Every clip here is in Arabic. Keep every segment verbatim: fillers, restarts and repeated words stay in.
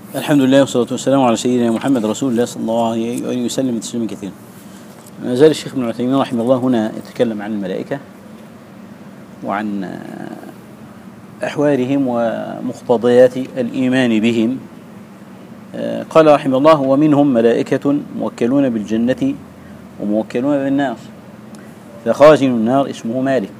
الحمد لله والصلاة والسلام على سيدنا محمد رسول الله صلى الله عليه وآله وسلم تسليما كثيرا. ما زال الشيخ ابن عثيمين رحمه الله هنا يتكلم عن الملائكة وعن أحوالهم ومقتضيات الإيمان بهم. قال رحمه الله: ومنهم ملائكة موكلون بالجنة وموكلون بالنار، فخازن النار اسمه مالك.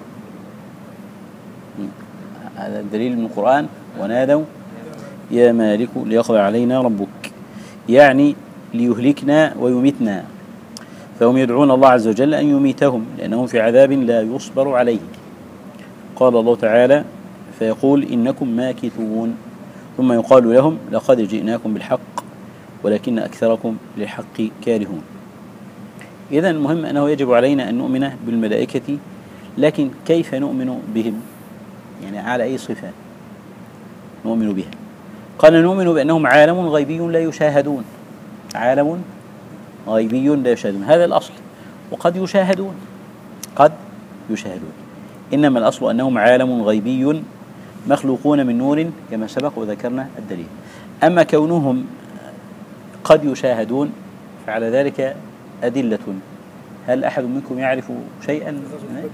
هذا الدليل من القرآن: ونادوا يا مالك ليقضي علينا ربك، يعني ليهلكنا ويميتنا، فهم يدعون الله عز وجل أن يميتهم لأنهم في عذاب لا يصبر عليه. قال الله تعالى: فيقول إنكم ماكثون، ثم يقال لهم: لقد جئناكم بالحق ولكن أكثركم للحق كارهون. إذن المهم أنه يجب علينا أن نؤمن بالملائكة، لكن كيف نؤمن بهم؟ يعني على أي صفة نؤمن بها؟ قال: نؤمن بأنهم عالم غيبي لا يشاهدون، عالم غيبي لا يشاهدون، هذا الأصل. وقد يشاهدون، قد يشاهدون، إنما الأصل أنهم عالم غيبي مخلوقون من نور كما سبق وذكرنا الدليل. أما كونهم قد يشاهدون فعلى ذلك أدلة. هل أحد منكم يعرف شيئا؟ عندما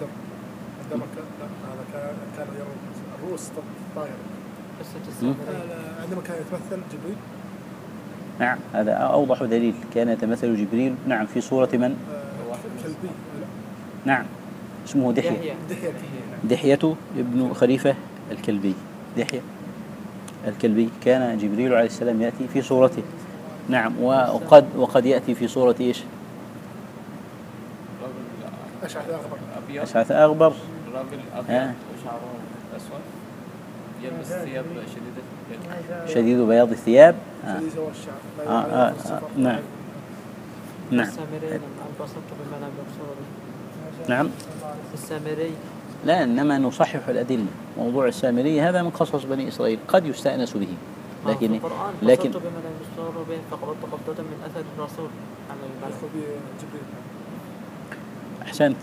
كان يرى الروس طائرة، عندما كان يتمثل جبريل. نعم، هذا أوضح دليل. كان يتمثل جبريل، نعم، في صورة من؟ كلبي. نعم، اسمه دحية. دحية ابن خليفة الكلبي. دحية الكلبي كان جبريل عليه السلام يأتي في صورته. نعم، وقد وقد يأتي في صورة إيش؟ أشعث أغبر. أشعث أغبر. رجل أبيض وشعره أسود يلبس ثياب شديدة شديد بياض الثياب. آه. آه. آه. آه. آه. نعم نعم نعم. السامري، لا، إنما نصحح الأدلة. موضوع السامري هذا من قصص بني إسرائيل، قد يستأنس به، لكن لكن فقبضت قبضة من أثر الرسول عن الملك. أحسنت.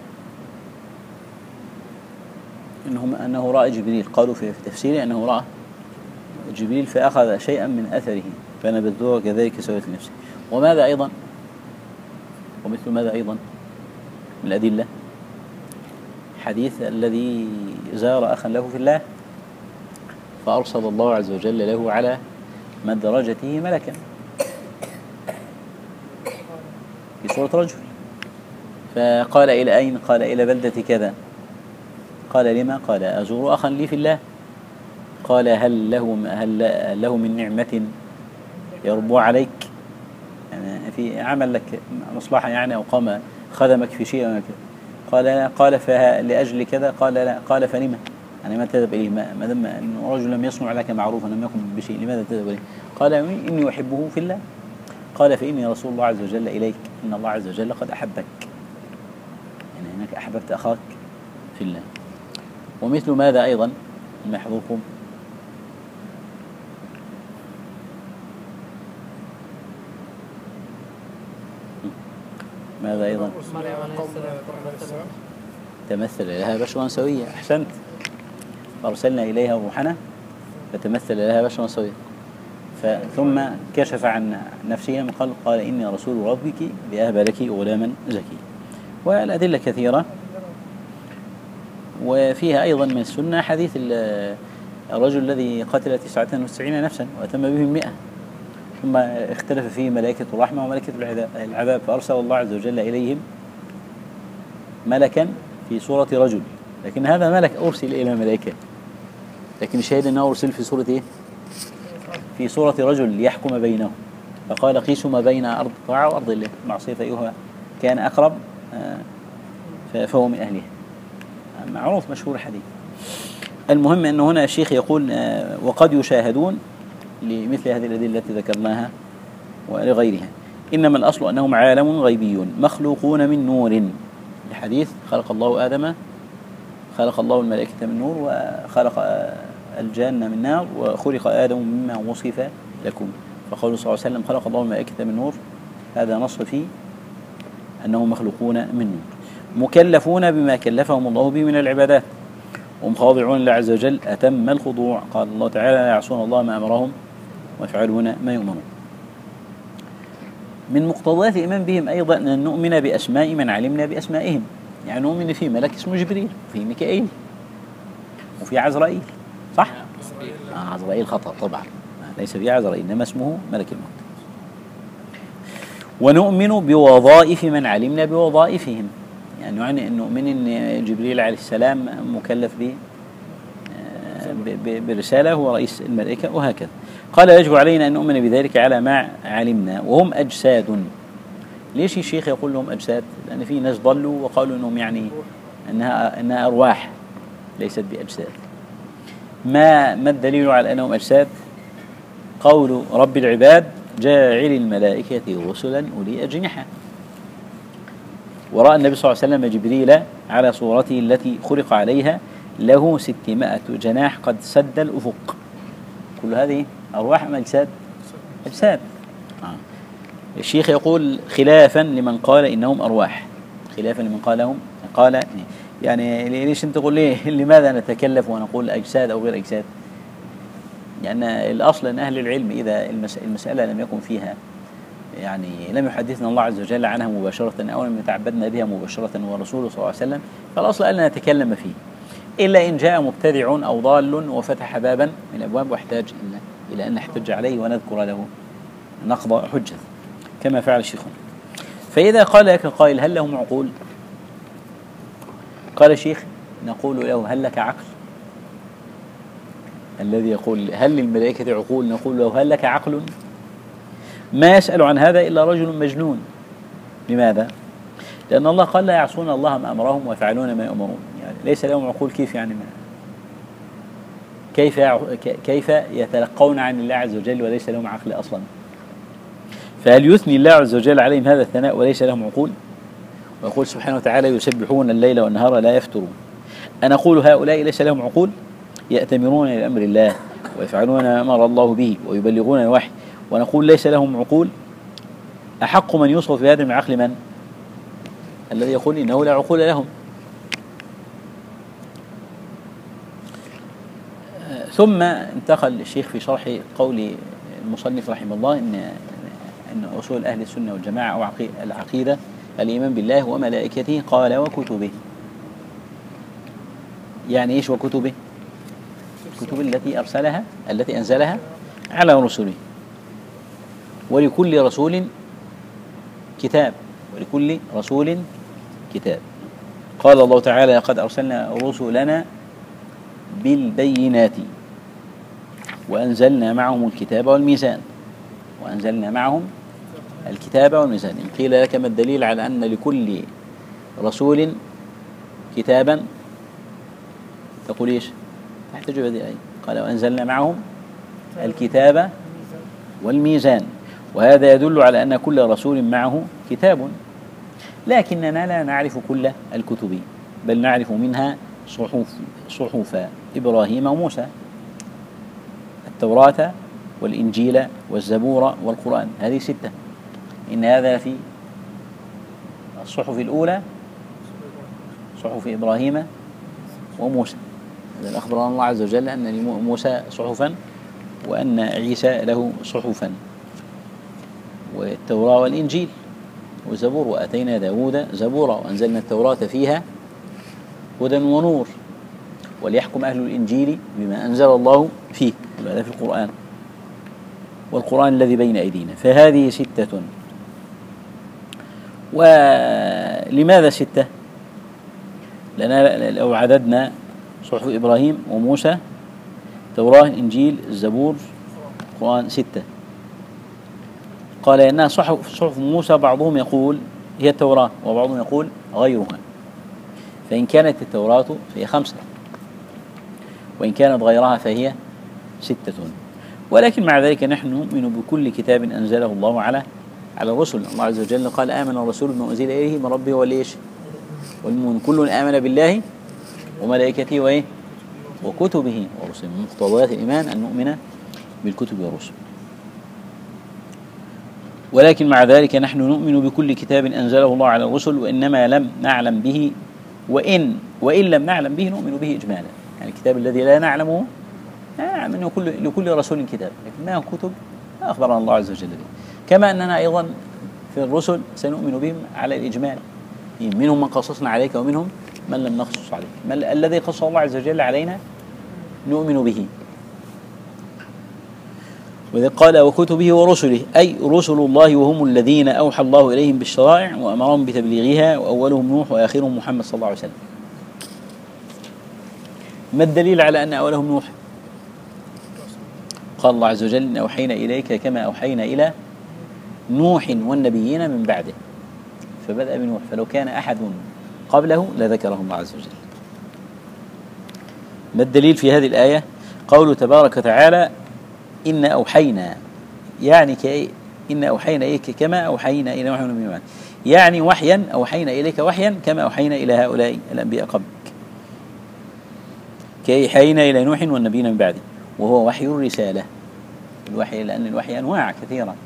إنهم أنه رأى جبريل، قالوا في تفسيره أنه رأى جبريل فأخذ شيئا من أثره فنبذوه كذلك سويت لنفسه. وماذا أيضا؟ ومثل ماذا أيضا من الأدلة؟ حديث الذي زار أخا له في الله فأرسل الله عز وجل له على مدرجته ملكا في صورة رجل، فقال: إلى أين؟ قال: إلى بلدة كذا. قال: لما؟ قال: أزور أخا لي في الله. قال: هل له هل له من نعمة يربو عليك؟ يعني في عمل لك مصلحة يعني، أو قام خدمك في شيء أو كذا. قال: لا. قال: فلأجل كذا. قال: لا. قال: فلما؟ يعني ما تذهب إليه؟ ما دام أنه رجل لم يصنع لك معروفا، لم يكن بشيء، لماذا تذهب إليه؟ قال: إني أحبه في الله. قال: فإني رسول الله عز وجل إليك، إن الله عز وجل قد أحبك، يعني هناك أحببت أخاك في الله. ومثل ماذا أيضا ما يحضركم؟ ماذا أيضا؟ تمثل لها بشرا سويا. أحسنت. فأرسلنا إليها روحنا فتمثل لها بشرا سويا، ثم كشف عن نفسه من قال: قال: إني رسول ربك لأهب لك غلاما زكيا. والأدلة كثيرة. وفيها أيضا من السنة حديث الرجل الذي قتل تسعة وتسعين نفسا وأتم بهم مئة، ثم اختلف فيه ملائكة الرحمة وملائكة العذاب، فأرسل الله عز وجل إليهم ملكا في صورة رجل، لكن هذا ملك أرسل إلى ملائكة، لكن الشاهد أنه أرسل في صورة إيه؟ في صورة رجل ليحكم بينهم، فقال: قيسوا ما بين أرض الطاعة وأرض المعصية فأيها كان أقرب فهو من أهلها. معروف مشهور الحديث. المهم أن هنا الشيخ يقول: وقد يشاهدون لمثل هذه الأدلة التي ذكرناها ولغيرها. إنما الأصل أنهم عالم غيبي مخلوقون من نور، الحديث: خلق الله آدم خلق الله الملائكة من نور وخلق الجان من نار وخلق آدم مما وصف لكم. فقال صلى الله عليه وسلم: خلق الله الملائكة من نور، هذا نص فيه أنهم مخلوقون من نور، مكلفون بما كلفهم الله به من العبادات، هم خاضعون لله عز وجل أتم الخضوع. قال الله تعالى: لا يعصون الله ما أمرهم ويفعلون ما يؤمرون. من مقتضيات الإيمان بهم أيضا أن نؤمن بأسماء من علمنا بأسمائهم. يعني نؤمن في ملك اسمه جبريل، وفي ميكائيل، وفي عزرائيل، صح؟ آه عزرائيل خطأ طبعا، ليس في عزرائيل، إنما اسمه ملك الموت. ونؤمن بوظائف من علمنا بوظائفهم. يعني يعني أن نؤمن أن جبريل عليه السلام مكلف ب برسالة، هو رئيس الملائكة، وهكذا. قال يجب علينا أن نؤمن بذلك على ما علمنا، وهم أجساد. ليش الشيخ يقول لهم أجساد؟ لأن في ناس ضلوا وقالوا أنهم يعني أنها أنها أرواح ليست بأجساد. ما ما الدليل على أنهم أجساد؟ قول رب العباد جاعل الملائكة رسلا أولي أجنحة. ورأى النبي صلى الله عليه وسلم جبريل على صورته التي خلق عليها له ستمائة جناح قد سد الأفق. كل هذه أرواح أم أجساد؟ أجساد. آه. الشيخ يقول خلافا لمن قال إنهم أرواح، خلافا لمن قالهم قال يعني ليش أنت تقول ليه لماذا نتكلف ونقول أجساد أو غير أجساد؟ لأن يعني الأصل أن أهل العلم إذا المسألة لم يكن فيها يعني لم يحدثنا الله عز وجل عنها مباشرة أو لم يتعبدنا بها مباشرة ورسوله صلى الله عليه وسلم، فالأصل ألا نتكلم فيه، إلا إن جاء مبتدع أو ضال وفتح بابا من الأبواب واحتاج إلى أن نحتج عليه ونذكر له نقض حجة كما فعل الشيخ. فإذا قال لك قائل هل لهم عقول؟ قال الشيخ نقول له هل لك عقل؟ الذي يقول هل للملائكة عقول نقول له هل لك عقل؟ ما يسأل عن هذا إلا رجل مجنون. لماذا؟ لأن الله قال لا يعصون الله ما أمرهم ويفعلون ما يؤمرون. يعني ليس لهم عقول، كيف يعني ما كيف كيف يتلقون عن الله عز وجل وليس لهم عقل أصلا؟ فهل يثني الله عز وجل عليهم هذا الثناء وليس لهم عقول؟ ويقول سبحانه وتعالى يسبحون الليل والنهار لا يفترون. أنا أقول هؤلاء ليس لهم عقول؟ يأتمرون إلى أمر الله ويفعلون ما أمر الله به ويبلغون الوحي، ونقول ليس لهم عقول؟ أحق من يوصف بهذا من عقل من؟ الذي يقول إنه لا عقول لهم. ثم انتقل الشيخ في شرح قول المصنف رحمه الله إن أن أصول أهل السنة والجماعة أو العقيدة الإيمان بالله وملائكته، قال وكتبه. يعني إيش وكتبه؟ الكتب التي أرسلها التي أنزلها على رسله، ولكل رسول كتاب، ولكل رسول كتاب. قال الله تعالى لقد أرسلنا رسلنا بالبينات وأنزلنا معهم الكتاب والميزان وأنزلنا معهم الكتاب والميزان. إن قيل لك ما الدليل على أن لكل رسول كتابا تقول إيش؟ تحتاج بهذه الآية. قال وأنزلنا معهم الكتاب والميزان، وهذا يدل على أن كل رسول معه كتاب، لكننا لا نعرف كل الكتب، بل نعرف منها صحف صحف إبراهيم وموسى، التوراة والإنجيل والزبور والقرآن، هذه ستة. إن هذا في الصحف الأولى صحف إبراهيم وموسى. إذا أخبرنا الله عز وجل أن لموسى صحفا وأن عيسى له صحفا، والتوراة والإنجيل والزبور، وأتينا داود زبورا وأنزلنا التوراة فيها هدى ونور وليحكم أهل الإنجيل بما أنزل الله فيه، وهذا في القرآن، والقرآن الذي بين أيدينا. فهذه ستة. ولماذا ستة؟ لأن لو عددنا صحف إبراهيم وموسى توراة إنجيل الزبور القرآن ستة. قال إنها صحف صحف موسى بعضهم يقول هي التوراة وبعضهم يقول غيرها، فإن كانت التوراة فهي خمسة وإن كانت غيرها فهي ستة. ولكن مع ذلك نحن نؤمن بكل كتاب أنزله الله على على الرسل. الله عز وجل قال آمن الرسول بما أنزل إليه من ربه والإيش والمؤمنون كل آمن بالله وملائكته وإيه وكتبه ورسله. من مقتضيات الإيمان أن نؤمن بالكتب والرسل. ولكن مع ذلك نحن نؤمن بكل كتاب أنزله الله على الرسل، وإنما لم نعلم به وإن وإن لم نعلم به نؤمن به إجمالا. يعني الكتاب الذي لا نعلمه لا نعم أنه كل لكل رسول كتاب، لكن ما هو كتب أخبرنا الله عز وجل به. كما أننا أيضا في الرسل سنؤمن بهم على الإجمال، منهم من قصصنا عليك ومنهم من لم نقصص عليك، من الذي قص الله عز وجل علينا نؤمن به. وإذ قال وكتبه ورسله أي رسل الله وهم الذين أوحى الله إليهم بالشرائع وأمرهم بتبليغها، وأولهم نوح وآخرهم محمد صلى الله عليه وسلم. ما الدليل على أن أولهم نوح؟ قال الله عز وجل إن أوحينا إليك كما أوحينا إلى نوح والنبيين من بعده، فبدأ بنوح، فلو كان أحد قبله لذكره الله عز وجل. ما الدليل في هذه الآية؟ قوله تبارك وتعالى إن أوحينا، يعني كأي إن أوحينا إليك كما أوحينا إلى نوح والنبيين من بعده، يعني وحيا أوحينا إليك وحيا كما أوحينا إلى هؤلاء الأنبياء قبلك، كأي حينا إلى نوح والنبيين من بعده، وهو وحي الرسالة. الوحي لأن الوحي أنواع كثيرة،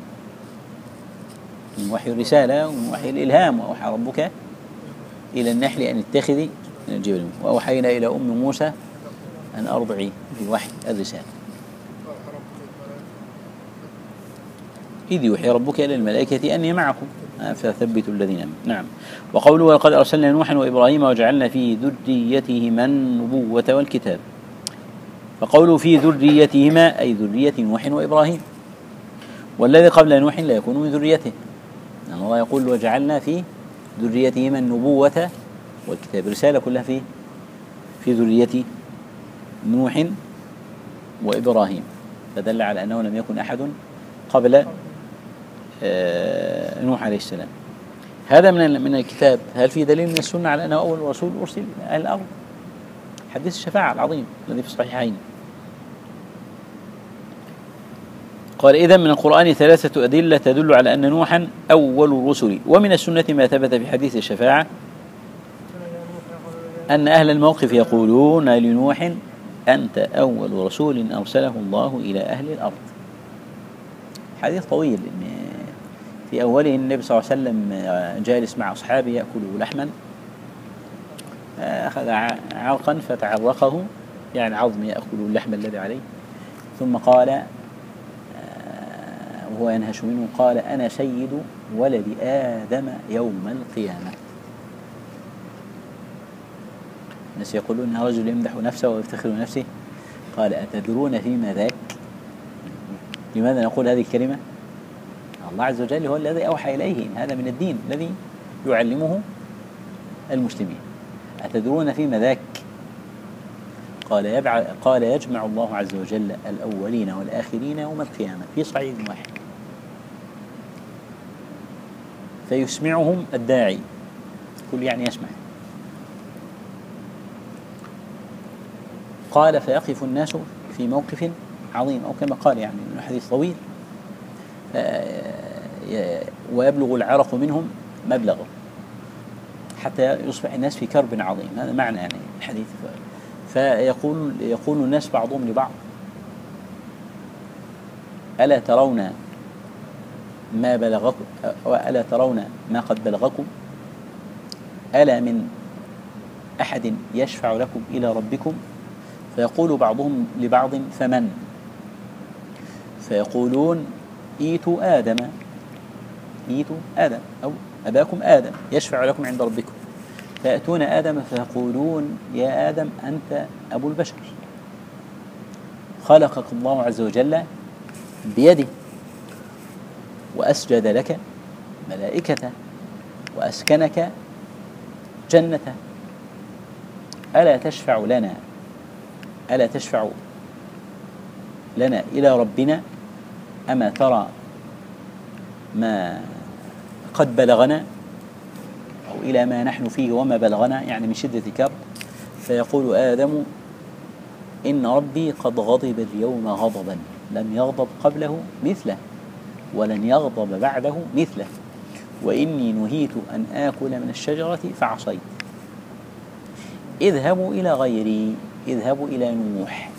من وحي الرسالة ومن وحي الإلهام، وأوحى ربك إلى النحل أن اتخذي من الجبل، وأوحينا إلى أم موسى أن أرضعي، في وحي الرسالة. إذ يوحي ربك إلى الملائكة أني معكم فثبتوا الذين آمنوا. نعم. وقوله ولقد أرسلنا نوحا وإبراهيم وجعلنا في ذريتهما النبوة والكتاب، فقوله في ذريتهما أي ذرية نوح وإبراهيم، والذي قبل نوح لا يكون من ذريته، لأن الله يقول وجعلنا في ذريتهما النبوة والكتاب، رسالة كلها في في ذرية نوح وإبراهيم، فدل على أنه لم يكن أحد قبل نوح عليه السلام. هذا من من الكتاب. هل في دليل من السنة على أنه أول رسول أرسل إلى أهل الأرض؟ حديث الشفاعة العظيم الذي في الصحيحين. قال إذا من القرآن ثلاثة أدلة تدل على أن نوحا أول الرسل، ومن السنة ما ثبت في حديث الشفاعة أن أهل الموقف يقولون لنوح أنت أول رسول أرسله الله إلى أهل الأرض. حديث طويل، في أوله النبي صلى الله عليه وسلم جالس مع أصحابه يأكلوا لحما، أخذ عرقا فتعرقه، يعني عظم يأكل اللحم الذي عليه، ثم قال وهو ينهش منه قال أنا سيد ولد آدم يوم القيامة. الناس يقولون إن رجل يمدح نفسه ويفتخر بنفسه، قال أتدرون فيما ذاك؟ لماذا نقول هذه الكلمة؟ الله عز وجل هو الذي أوحى إليه، هذا من الدين الذي يعلمه المسلمين. أتدرون فيما ذاك؟ قال يبع... قال يجمع الله عز وجل الأولين والآخرين يوم القيامة في صعيد واحد، فيسمعهم الداعي، كل يعني يسمع. قال فيقف الناس في موقف عظيم، أو كما قال يعني الحديث طويل، ويبلغ العرق منهم مبلغه حتى يصبح الناس في كرب عظيم. هذا معنى يعني الحديث. فيقول يقول الناس بعضهم لبعض ألا ترون ما بلغكم، ألا ترون ما قد بلغكم، ألا من أحد يشفع لكم إلى ربكم؟ فيقول بعضهم لبعض فمن؟ فيقولون إيتوا آدم، إيتوا آدم أو أباكم آدم يشفع لكم عند ربكم. فيأتون آدم فيقولون يا آدم أنت أبو البشر، خلقك الله عز وجل بيده، وأسجد لك ملائكته، وأسكنك جنته، ألا تشفع لنا ألا تشفع لنا إلى ربنا؟ أما ترى ما قد بلغنا، أو إلى ما نحن فيه وما بلغنا، يعني من شدة الكرب. فيقول آدم إن ربي قد غضب اليوم غضبا لم يغضب قبله مثله ولن يغضب بعده مثله، وإني نهيت أن آكل من الشجرة فعصيت. اذهبوا إلى غيري، اذهبوا إلى نوح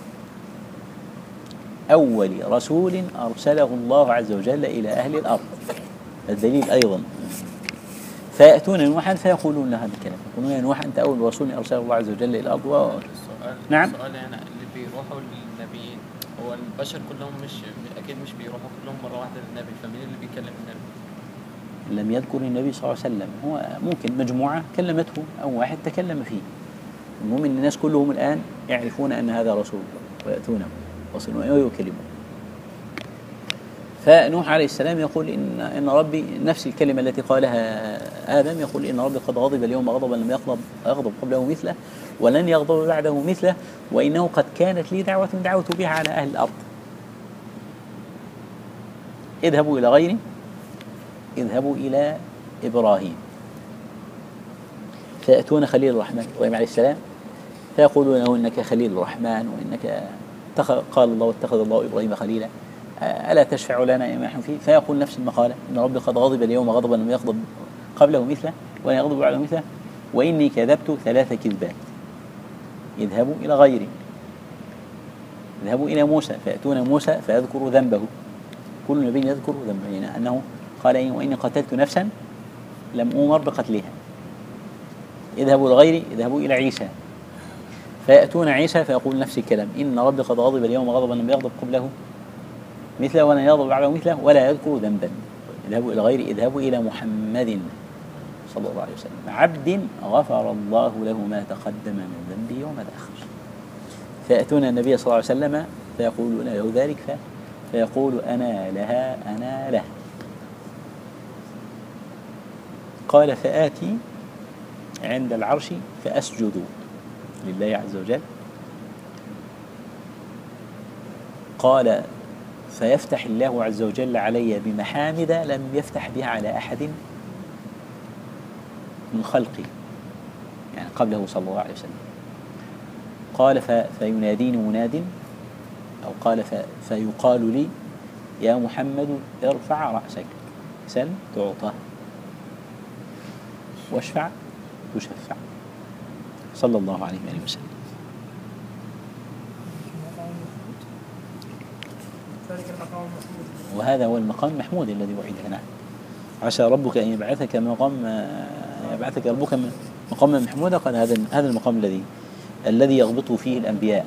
أول رسول أرسله الله عز وجل إلى أهل الأرض. الدليل أيضا. فيأتون نوحا فيقولون له هذا الكلام، يقولون يا نوح أنت أول رسول أرسله الله عز وجل إلى الأرض. و... السؤال نعم. السؤال يعني اللي بيروحوا للنبيين هو البشر كلهم مش اكيد مش بيروحوا كلهم مره واحده للنبي، فمين اللي بيكلم النبي؟ لم يذكر النبي صلى الله عليه وسلم، هو ممكن مجموعة كلمته أو واحد تكلم فيه. المهم أن الناس كلهم الآن يعرفون أن هذا رسول ويأتونه ويصلون ويكلمون. فنوح عليه السلام يقول إن إن ربي، نفس الكلمة التي قالها آدم، يقول إن ربي قد غضب اليوم غضبا لم يغضب يغضب قبله مثله ولن يغضب بعده مثله، وإنه قد كانت لي دعوة دعوت بها على أهل الأرض. اذهبوا إلى غيري، اذهبوا إلى إبراهيم فيأتون خليل الرحمن إبراهيم عليه السلام فيقولون له إنك خليل الرحمن، وإنك قال الله واتخذ الله إبراهيم خليلا، ألا تشفع لنا ما نحن فيه؟ فيقول نفس المقالة إن ربي قد غضب اليوم غضبا لم يغضب قبله مثله ولا يغضب بعده مثله، وإني كذبت ثلاث كذبات. اذهبوا إلى غيري، اذهبوا إلى موسى فيأتون موسى فيذكر ذنبه، كل نبي يذكر ذنبه، يعني أنه قال إيه وإني قتلت نفسا لم أمر بقتلها. اذهبوا إلى غيري، اذهبوا إلى عيسى فيأتون عيسى فيقول نفس الكلام إن ربي قد غضب اليوم غضبا لم يغضب قبله مثله ولا يغضب بعده مثله ولا يذكر ذنبا. اذهبوا إلى غيري، اذهبوا إلى محمد صلى الله عليه وسلم عبد غفر الله له ما تقدم من ذنبه وما تأخر. فيأتون النبي صلى الله عليه وسلم فيقولون له ذلك فيقول أنا لها أنا له. قال فآتي عند العرش فأسجد لله عز وجل. قال فيفتح الله عز وجل علي بمحامد لم يفتح بها على أحد من خلقي، يعني قبله صلى الله عليه وسلم. قال فيناديني مناد أو قال فيقال لي يا محمد ارفع رأسك، سل تعطى، واشفع تشفع، صلى الله عليه وآله وسلم. وهذا هو المقام المحمود الذي وعده. نعم، عسى ربك أن يبعثك مقام يبعثك ربك مقام محمودا. قال هذا هذا المقام الذي الذي يغبط فيه الأنبياء،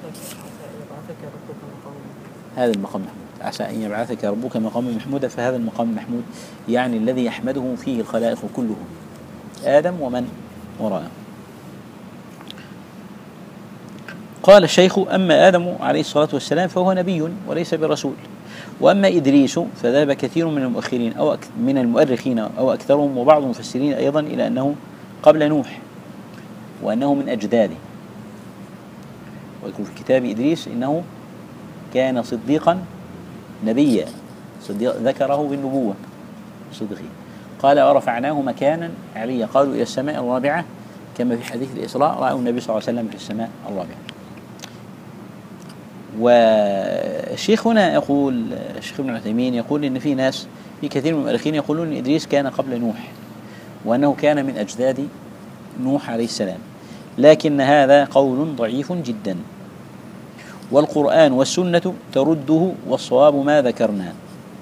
هذا المقام محمود. عسى أن يبعثك ربك مقام محمودا، فهذا المقام المحمود يعني الذي يحمده فيه الخلائق كلهم، آدم ومن وراءه. قال الشيخ أما آدم عليه الصلاة والسلام فهو نبي وليس برسول، وأما إدريس فذهب كثير من المؤخرين أو من المؤرخين أو أكثرهم وبعض المفسرين أيضا إلى أنه قبل نوح وأنه من أجداده. ويقول في كتاب إدريس إنه كان صديقا نبيا، صديق ذكره بالنبوة صدقه. قال ورفعناه مكانا عليا، قالوا إلى السماء الرابعة كما في حديث الإسراء رأوا النبي صلى الله عليه وسلم في السماء الرابعة. والشيخ هنا يقول، الشيخ ابن عثيمين يقول إن في ناس في كثير من المؤرخين يقولون إن إدريس كان قبل نوح وأنه كان من أجداد نوح عليه السلام، لكن هذا قول ضعيف جدا، والقرآن والسنة ترده، والصواب ما ذكرنا.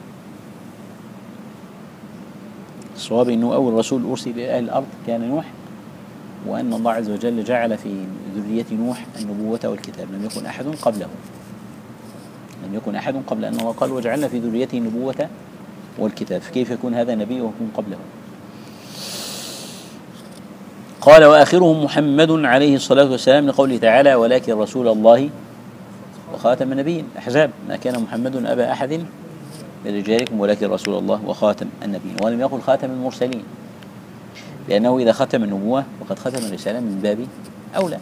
الصواب أنه أول رسول أرسل إلى أهل الأرض كان نوح، وأن الله عز وجل جعل في ذرية نوح النبوة والكتاب، لم يكن أحد قبله، لم يكن أحد قبل أن الله قال وجعلنا في ذريته النبوة والكتاب، فكيف يكون هذا نبي ويكون قبله؟ قال وآخرهم محمد عليه الصلاة والسلام لقوله تعالى ولكن رسول الله وخاتم النبيين. أحزاب ما كان محمد أبا أحد من رجالكم ولكن رسول الله وخاتم النبيين، ولم يقل خاتم المرسلين، لأنه إذا ختم النبوة وقد ختم الرسالة من باب أولى.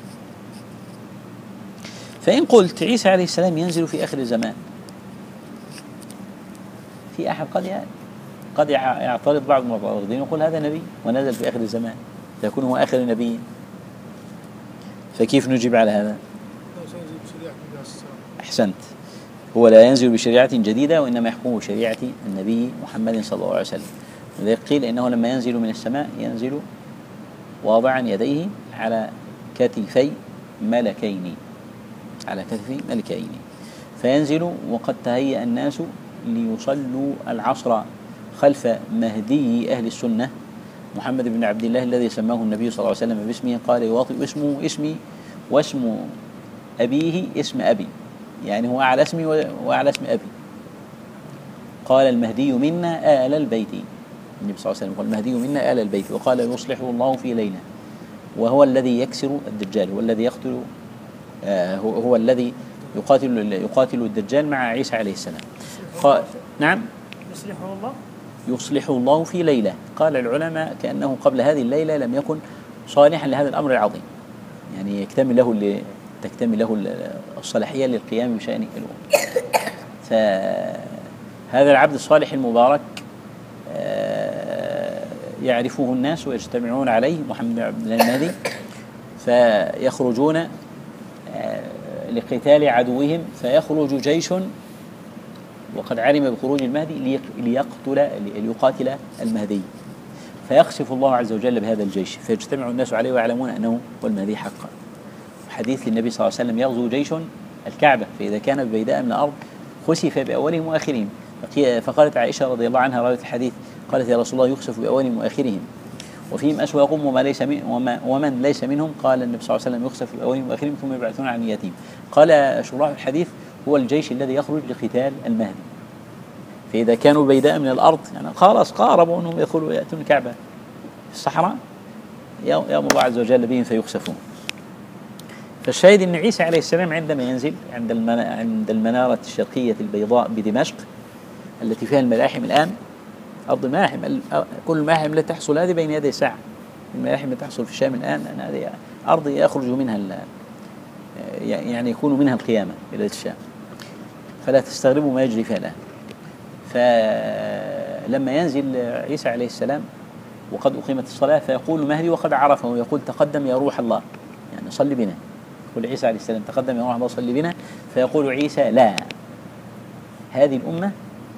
فإن قلت عيسى عليه السلام ينزل في آخر الزمان، في أحد قد قد يعترض بعض المعترضين يقول هذا نبي ونزل في آخر الزمان، فيكون هو آخر النبي، فكيف نجيب على هذا؟ أحسنت، هو لا ينزل بشريعة جديدة وإنما يحكم بشريعة النبي محمد صلى الله عليه وسلم. لذلك قيل إنه لما ينزل من السماء ينزل واضعا يديه على كتفي ملكين، على كتفي ملكين، فينزل وقد تهيأ الناس ليصلوا العصر خلف مهدي أهل السنة محمد بن عبد الله الذي سماه النبي صلى الله عليه وسلم باسمه، قال يواطئ اسمه اسمي واسم أبيه اسم أبي، يعني هو على اسمي وعلى اسم أبي. قال المهدي منا آل البيت، النبي صلى الله عليه وسلم قال المهدي منا آل البيت، وقال يصلحه الله في ليلة، وهو الذي يكسر الدجال، هو الذي يقتل آه هو, هو الذي يقاتل يقاتل الدجال مع عيسى عليه السلام. قال نعم يصلحه الله يصلحه الله في ليلة. قال العلماء كأنه قبل هذه الليلة لم يكن صالحا لهذا الأمر العظيم، يعني يكتمل له تكتمل له الصلاحية للقيام بشأن الأمة. فهذا العبد الصالح المبارك يعرفه الناس ويجتمعون عليه، محمد بن عبد الله المهدي، فيخرجون لقتال عدوهم، فيخرج جيش وقد علم بخروج المهدي ليقتل ليقاتل المهدي، فيخسف الله عز وجل بهذا الجيش، فيجتمع الناس عليه ويعلمون أنه هو المهدي حقا. حديث للنبي صلى الله عليه وسلم يغزو جيش الكعبة، فإذا كان ببيداء من الأرض خسف بأولهم وآخرهم. فقالت عائشة رضي الله عنها راوية الحديث قالت يا رسول الله يخسف بأولهم وآخرهم وفيهم أسواقهم وما ليس من وما ومن ليس منهم؟ قال النبي صلى الله عليه وسلم يخسف بأولهم وآخرهم ثم يبعثون عن نياتهم. قال شراح الحديث هو الجيش الذي يخرج لقتال المهدي، فإذا كانوا بيداء من الأرض يعني خلاص قاربوا أنهم يدخلوا يأتون الكعبة في الصحراء، يأمر الله عز وجل بهم فيخسفون. فالشاهد أن عيسى عليه السلام عندما ينزل عند عند المنارة الشرقية البيضاء بدمشق التي فيها الملاحم الآن، أرض الملاحم، كل الملاحم التي تحصل هذه بين يدي الساعة، الملاحم التي تحصل في الشام الآن هذه أرض يخرج منها يعني يكون منها القيامة إلى الشام، فلا تستغربوا ما يجري فيها الآن. فلما ينزل عيسى عليه السلام وقد أقيمت الصلاة فيقول المهدي وقد عرفه، يقول تقدم يا روح الله، يعني صل بنا. يقول عيسى عليه السلام تقدم يا روح الله صل بنا، فيقول عيسى لا، هذه الأمة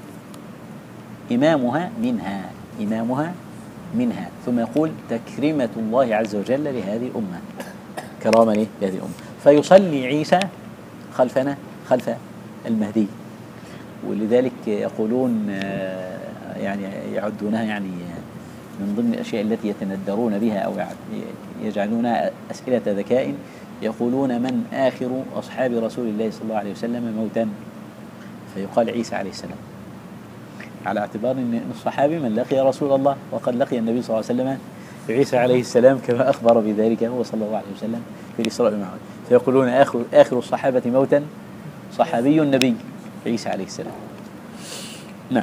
إمامها منها إمامها منها ثم يقول تكريمة الله عز وجل لهذه الأمة، كرامة لهذه الأمة، فيصلي عيسى خلفنا خلف المهدي. ولذلك يقولون يعني يعدونها يعني من ضمن الأشياء التي يتندرون بها أو يجعلونها أسئلة ذكاء، يقولون من آخر أصحاب رسول الله صلى الله عليه وسلم موتا؟ فيقال عيسى عليه السلام، على اعتبار أن الصحابي من لقي رسول الله، وقد لقي النبي صلى الله عليه وسلم عيسى عليه السلام كما أخبر بذلك هو صلى الله عليه وسلم في الإسراء والمعراج. فيقولون آخر, آخر الصحابة موتا صحابي النبي عيسى عليه السلام. نعم.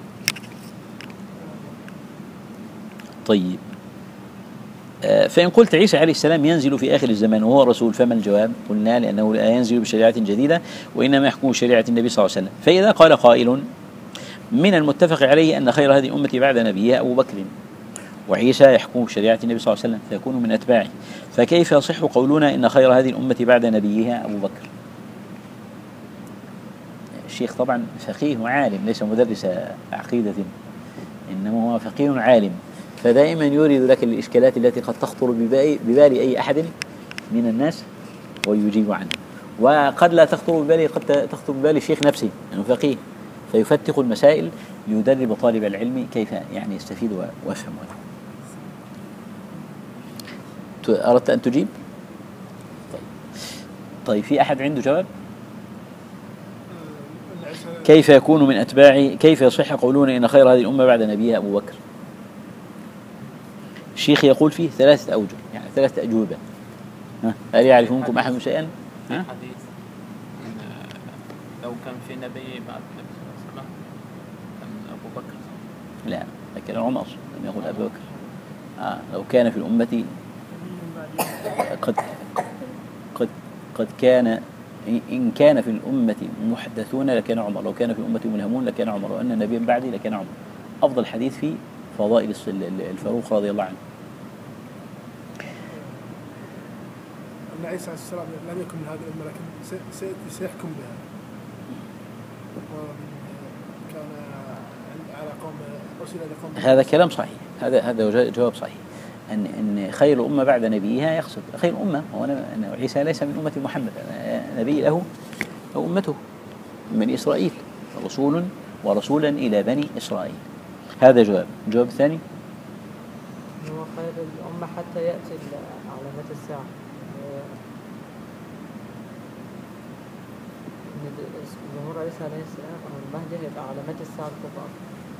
طيب، فإن قلت عيسى عليه السلام ينزل في آخر الزمان وهو رسول فما الجواب؟ قلنا لأنه لا ينزل بشريعة جديدة وإنما يحكم شريعة النبي صلى الله عليه وسلم. فإذا قال قائل من المتفق عليه أن خير هذه الأمة بعد نبيها أبو بكر وعيسى يحكم بشريعة النبي صلى الله عليه وسلم فيكون من أتباعه، فكيف يصح قولنا إن خير هذه الأمة بعد نبيها أبو بكر؟ الشيخ طبعا فقيه وعالم، ليس مدرس عقيدة، إنما هو فقيه عالم، فدائما يورد لك الإشكالات التي قد تخطر ببال أي أحد من الناس ويجيب عنها، وقد لا تخطر ببالي، قد تخطر ببال الشيخ نفسه أنه فقيه، فيفتق المسائل ليدرب طالب العلم كيف يعني يستفيد ويفهم. أردت أن تجيب؟ طيب. طيب، في أحد عنده جواب؟ كيف يكون من أتباع، كيف يصح قولون إن خير هذه الأمة بعد نبيها أبو بكر؟ الشيخ يقول فيه ثلاثة أوجه، يعني ثلاثة أجوبة. هل يعرف منكم أحد شيئا؟ في حديث لو كان في نبي بعد النبي صلى الله عليه وسلم كان أبو بكر. لا، لكن عمر لم يقول أبو بكر. آه لو كان في الأمة قد قد قد كان إن كان في الأمة محدثون لكان عمر، لو كان في الأمة ملهمون لكان عمر، وأن نبيا بعدي لكان عمر. أفضل حديث في فضائل الفاروق رضي الله عنه. أن عيسى عليه السلام لم يكن من هذه الأمة لكن سيحكم بها، كان على قوم أرسل لقوم. هذا كلام صحيح، هذا هذا جواب صحيح، أن أن خير الأمة بعد نبيها يقصد خير الأمة، وأن عيسى ليس من أمة محمد، نبي له أو أمته من إسرائيل، رسول ورسولا إلى بني إسرائيل. هذا جواب. الجواب الثاني هو خير الأمة حتى يأتي علامات الساعة، ظهور عيسى عليه السلام أو المهدي هيبقى علامات الساعة الكبرى.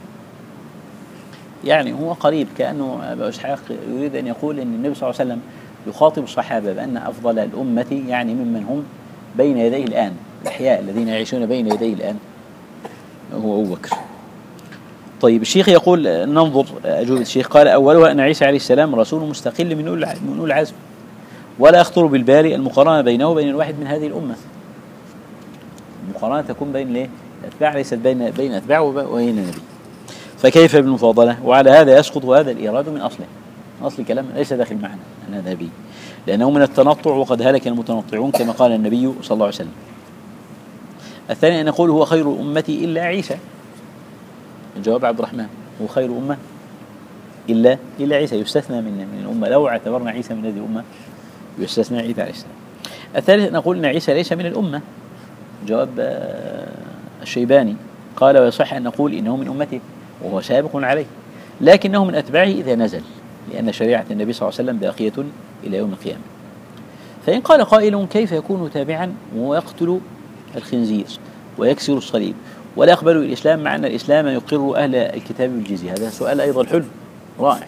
يعني هو قريب، كأنه أبو إسحاق يريد أن يقول أن النبي صلى الله عليه وسلم يخاطب الصحابة بأن أفضل الأمة يعني ممن هم بين يديه الآن، الأحياء الذين يعيشون بين يديه الآن هو أبو بكر. طيب الشيخ يقول ننظر أجوبة الشيخ. قال أولها أن عيسى عليه السلام رسول مستقل من أولي العزم، ولا يخطر بالبال المقارنة بينه وبين الواحد من هذه الأمة. المقارنة تكون بين ليه؟ الأتباع، ليست بين بين أتباعه وبين النبي. فكيف بالمفاضلة؟ وعلى هذا يسقط هذا الإيراد من أصله. أصل الكلام ليس داخل معنا أن هذا نبي، لأنه من التنطع، وقد هلك المتنطعون كما قال النبي صلى الله عليه وسلم. الثاني أن نقول هو خير أمتي إلا عيسى. الجواب عبد الرحمن هو خير أمة إلا إلا عيسى، يستثنى من من الأمة. لو اعتبرنا عيسى من هذه الأمة يستثنى عيسى عليه السلام. الثالث نقول أن عيسى ليس من الأمة. جواب الشيباني قال ويصح أن نقول إنه من أمته وهو سابق عليه، لكنه من أتباعه إذا نزل، لأن شريعة النبي صلى الله عليه وسلم باقية إلى يوم القيامة. فإن قال قائل كيف يكون تابعا ويقتل الخنزير ويكسر الصليب ولا يقبل الإسلام مع أن الإسلام يقر أهل الكتاب بالجزية؟ هذا سؤال أيضا حلو رائع.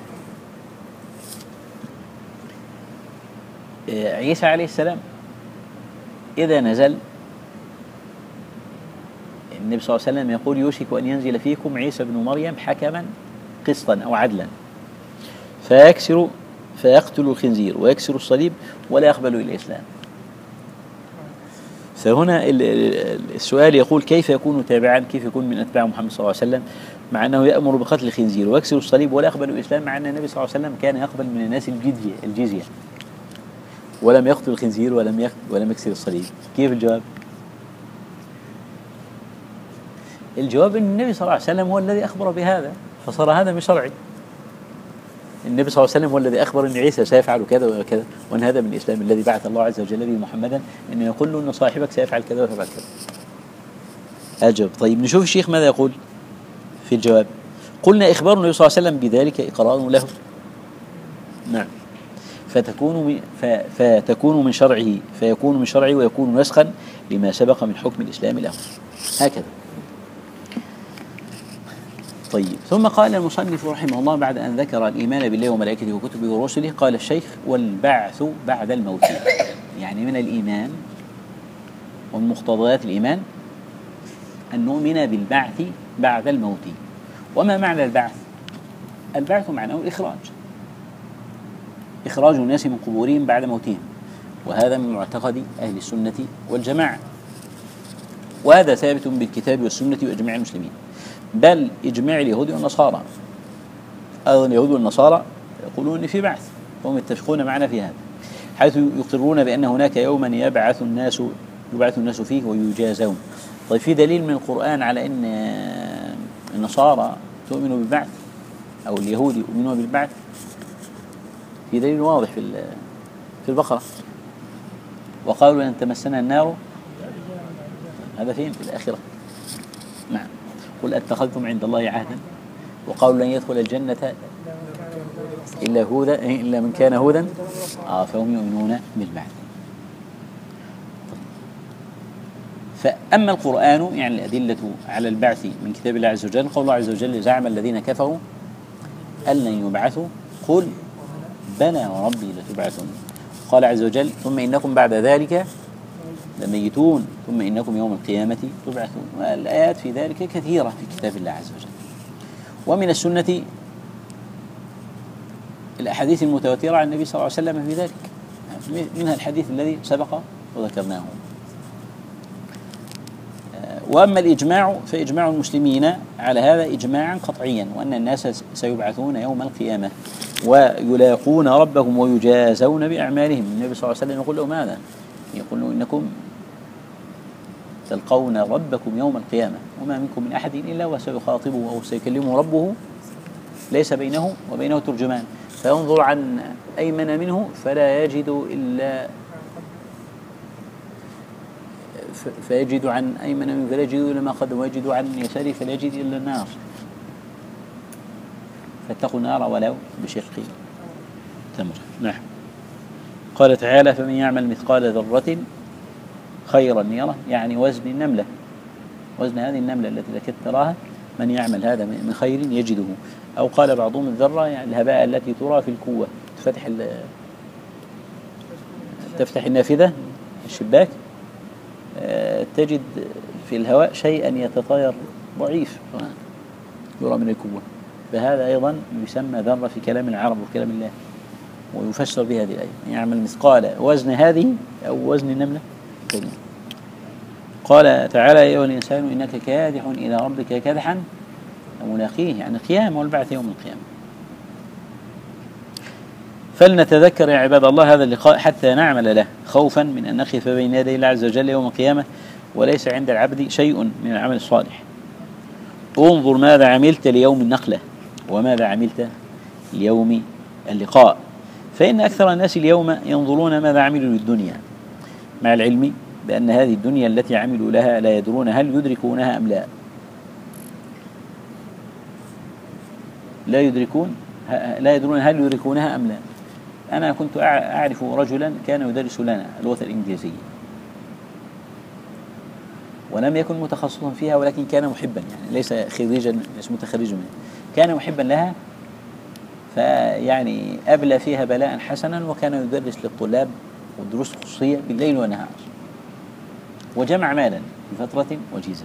عيسى عليه السلام إذا نزل، النبي صلى الله عليه وسلم يقول يوشك أن ينزل فيكم عيسى بن مريم حكما قسطا أو عدلا فيكسر فيقتل الخنزير ويكسر الصليب ولا يقبل الإسلام. فهنا السؤال يقول كيف يكون تابعا، كيف يكون من أتباع محمد صلى الله عليه وسلم مع أنه يأمر بقتل الخنزير ويكسر الصليب ولا يقبل الإسلام، مع أن النبي صلى الله عليه وسلم كان يقبل من الناس الجزية الجزية ولم يقتل الخنزير ولم يقتل ولم يكسر الصليب. كيف الجواب؟ الجواب أن النبي صلى الله عليه وسلم هو الذي أخبر بهذا، فصار هذا من شرعي. النبي صلى الله عليه وسلم هو الذي أخبر أن عيسى سيفعل كذا وكذا، وأن هذا من الإسلام الذي بعث الله عز وجل به محمدا، أن يقول له أن صاحبك سيفعل كذا ويفعل كذا. أجب. طيب نشوف الشيخ ماذا يقول في الجواب. قلنا إخبار النبي صلى الله عليه وسلم بذلك إقرار له، نعم، فتكون فتكون من شرعه فيكون من شرعه ويكون نسخا لما سبق من حكم الإسلام له، هكذا. طيب ثم قال المصنف رحمه الله بعد أن ذكر الإيمان بالله وملائكته وكتبه ورسله، قال الشيخ والبعث بعد الموت. يعني من الإيمان ومن مقتضيات الإيمان أن نؤمن بالبعث بعد الموت. وما معنى البعث؟ البعث معناه الإخراج، إخراج الناس من قبورهم بعد موتهم، وهذا من معتقد أهل السنة والجماعة، وهذا ثابت بالكتاب والسنة وإجماع المسلمين، بل إجماع اليهود والنصارى. أيضا اليهود والنصارى يقولون إن في بعث، وهم يتفقون معنا في هذا، حيث يقرون بأن هناك يوما يبعث الناس يبعث الناس فيه ويجازون. طيب في دليل من القرآن على أن النصارى تؤمن بالبعث أو اليهود يؤمنون بالبعث؟ في دليل واضح في في البقرة، وقالوا لن تمسنا النار، هذا فين؟ في الآخرة. نعم. قل أتخذتم عند الله عهدا، وقالوا لن يدخل الجنة إلا هودا إلا من كان هودا، آه فهم يؤمنون بالبعث. فأما القرآن يعني الأدلة على البعث من كتاب الله عز وجل، قول الله عز وجل زعم الذين كفروا أن لن يبعثوا قل بلى وربي لتبعثون. قال عز وجل ثم إنكم بعد ذلك لميتون ثم إنكم يوم القيامة تبعثون. والآيات في ذلك كثيرة في كتاب الله عز وجل. ومن السنة الأحاديث المتواترة عن النبي صلى الله عليه وسلم في ذلك، منها الحديث الذي سبق وذكرناه. وأما الإجماع فإجماع المسلمين على هذا إجماعا قطعيا، وأن الناس سيبعثون يوم القيامة ويلاقون ربهم ويجازون بأعمالهم. النبي صلى الله عليه وسلم يقول لهم هذا، يقول لهم إنكم تلقون ربكم يوم القيامة وما منكم من أحد إلا وسيخاطبه أو سيكلمه ربه ليس بينه وبينه ترجمان، فينظر عن أيمن منه فلا يجد إلا فيجد عن أيمن منه فلا يجد إلا ما قدم، ويجد عن يساره فلا يجد إلا النار، فاتقوا النار ولو بشق تمرة. نعم. قال تعالى فمن يعمل مثقال ذرة خيرا يره، يعني وزن النملة، وزن هذه النملة التي لك تراها، من يعمل هذا من خير يجده. أو قال بعضهم الذرة، يعني الهباء التي ترى في الكوة، تفتح تفتح النافذة الشباك تجد في الهواء شيئا يتطاير ضعيف يرى من الكوة، فهذا أيضا يسمى ذرة في كلام العرب وكلام الله، ويفسر بهذه الآية، يعمل مثقال وزن هذه أو وزن النملة. قال تعالى: يا أيها الإنسان إنك كادح إلى ربك كادحا ملاقيه، يعني قيام والبعث يوم القيامة. فلنتذكر يا عباد الله هذا اللقاء حتى نعمل له، خوفا من أن نقف بين يدي الله عز وجل يوم القيامة وليس عند العبد شيء من العمل الصالح. انظر ماذا عملت ليوم النقلة وماذا عملت ليوم اللقاء، فإن أكثر الناس اليوم ينظرون ماذا عملوا للدنيا، مع العلم بأن هذه الدنيا التي عملوا لها لا يدرون هل يدركونها أم لا. لا يدركون لا يدرون هل يدركونها أم لا. أنا كنت أعرف رجلا كان يدرس لنا اللغة الإنجليزية، ولم يكن متخصصا فيها، ولكن كان محبا، يعني ليس خريجا، ليس متخرجا منها، كان محبا لها، فيعني أبلى فيها بلاء حسنا، وكان يدرس للطلاب ودروس خصوصية بالليل والنهار، وجمع مالا في فترة وجيزة.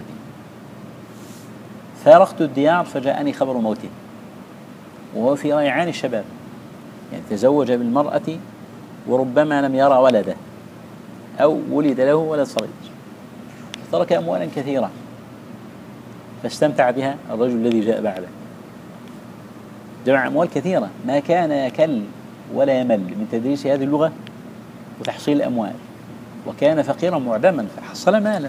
فارقت الديار فجاءني خبر موته، وهو في ريعان الشباب، يعني تزوج بالمرأة وربما لم يرى ولده أو ولد له ولد صغير، ترك أموالا كثيرة، فاستمتع بها الرجل الذي جاء بعده، جمع أموال كثيرة، ما كان يكل ولا يمل من تدريس هذه اللغة وتحصيل الأموال، وكان فقيرا معدما فحصل مالا.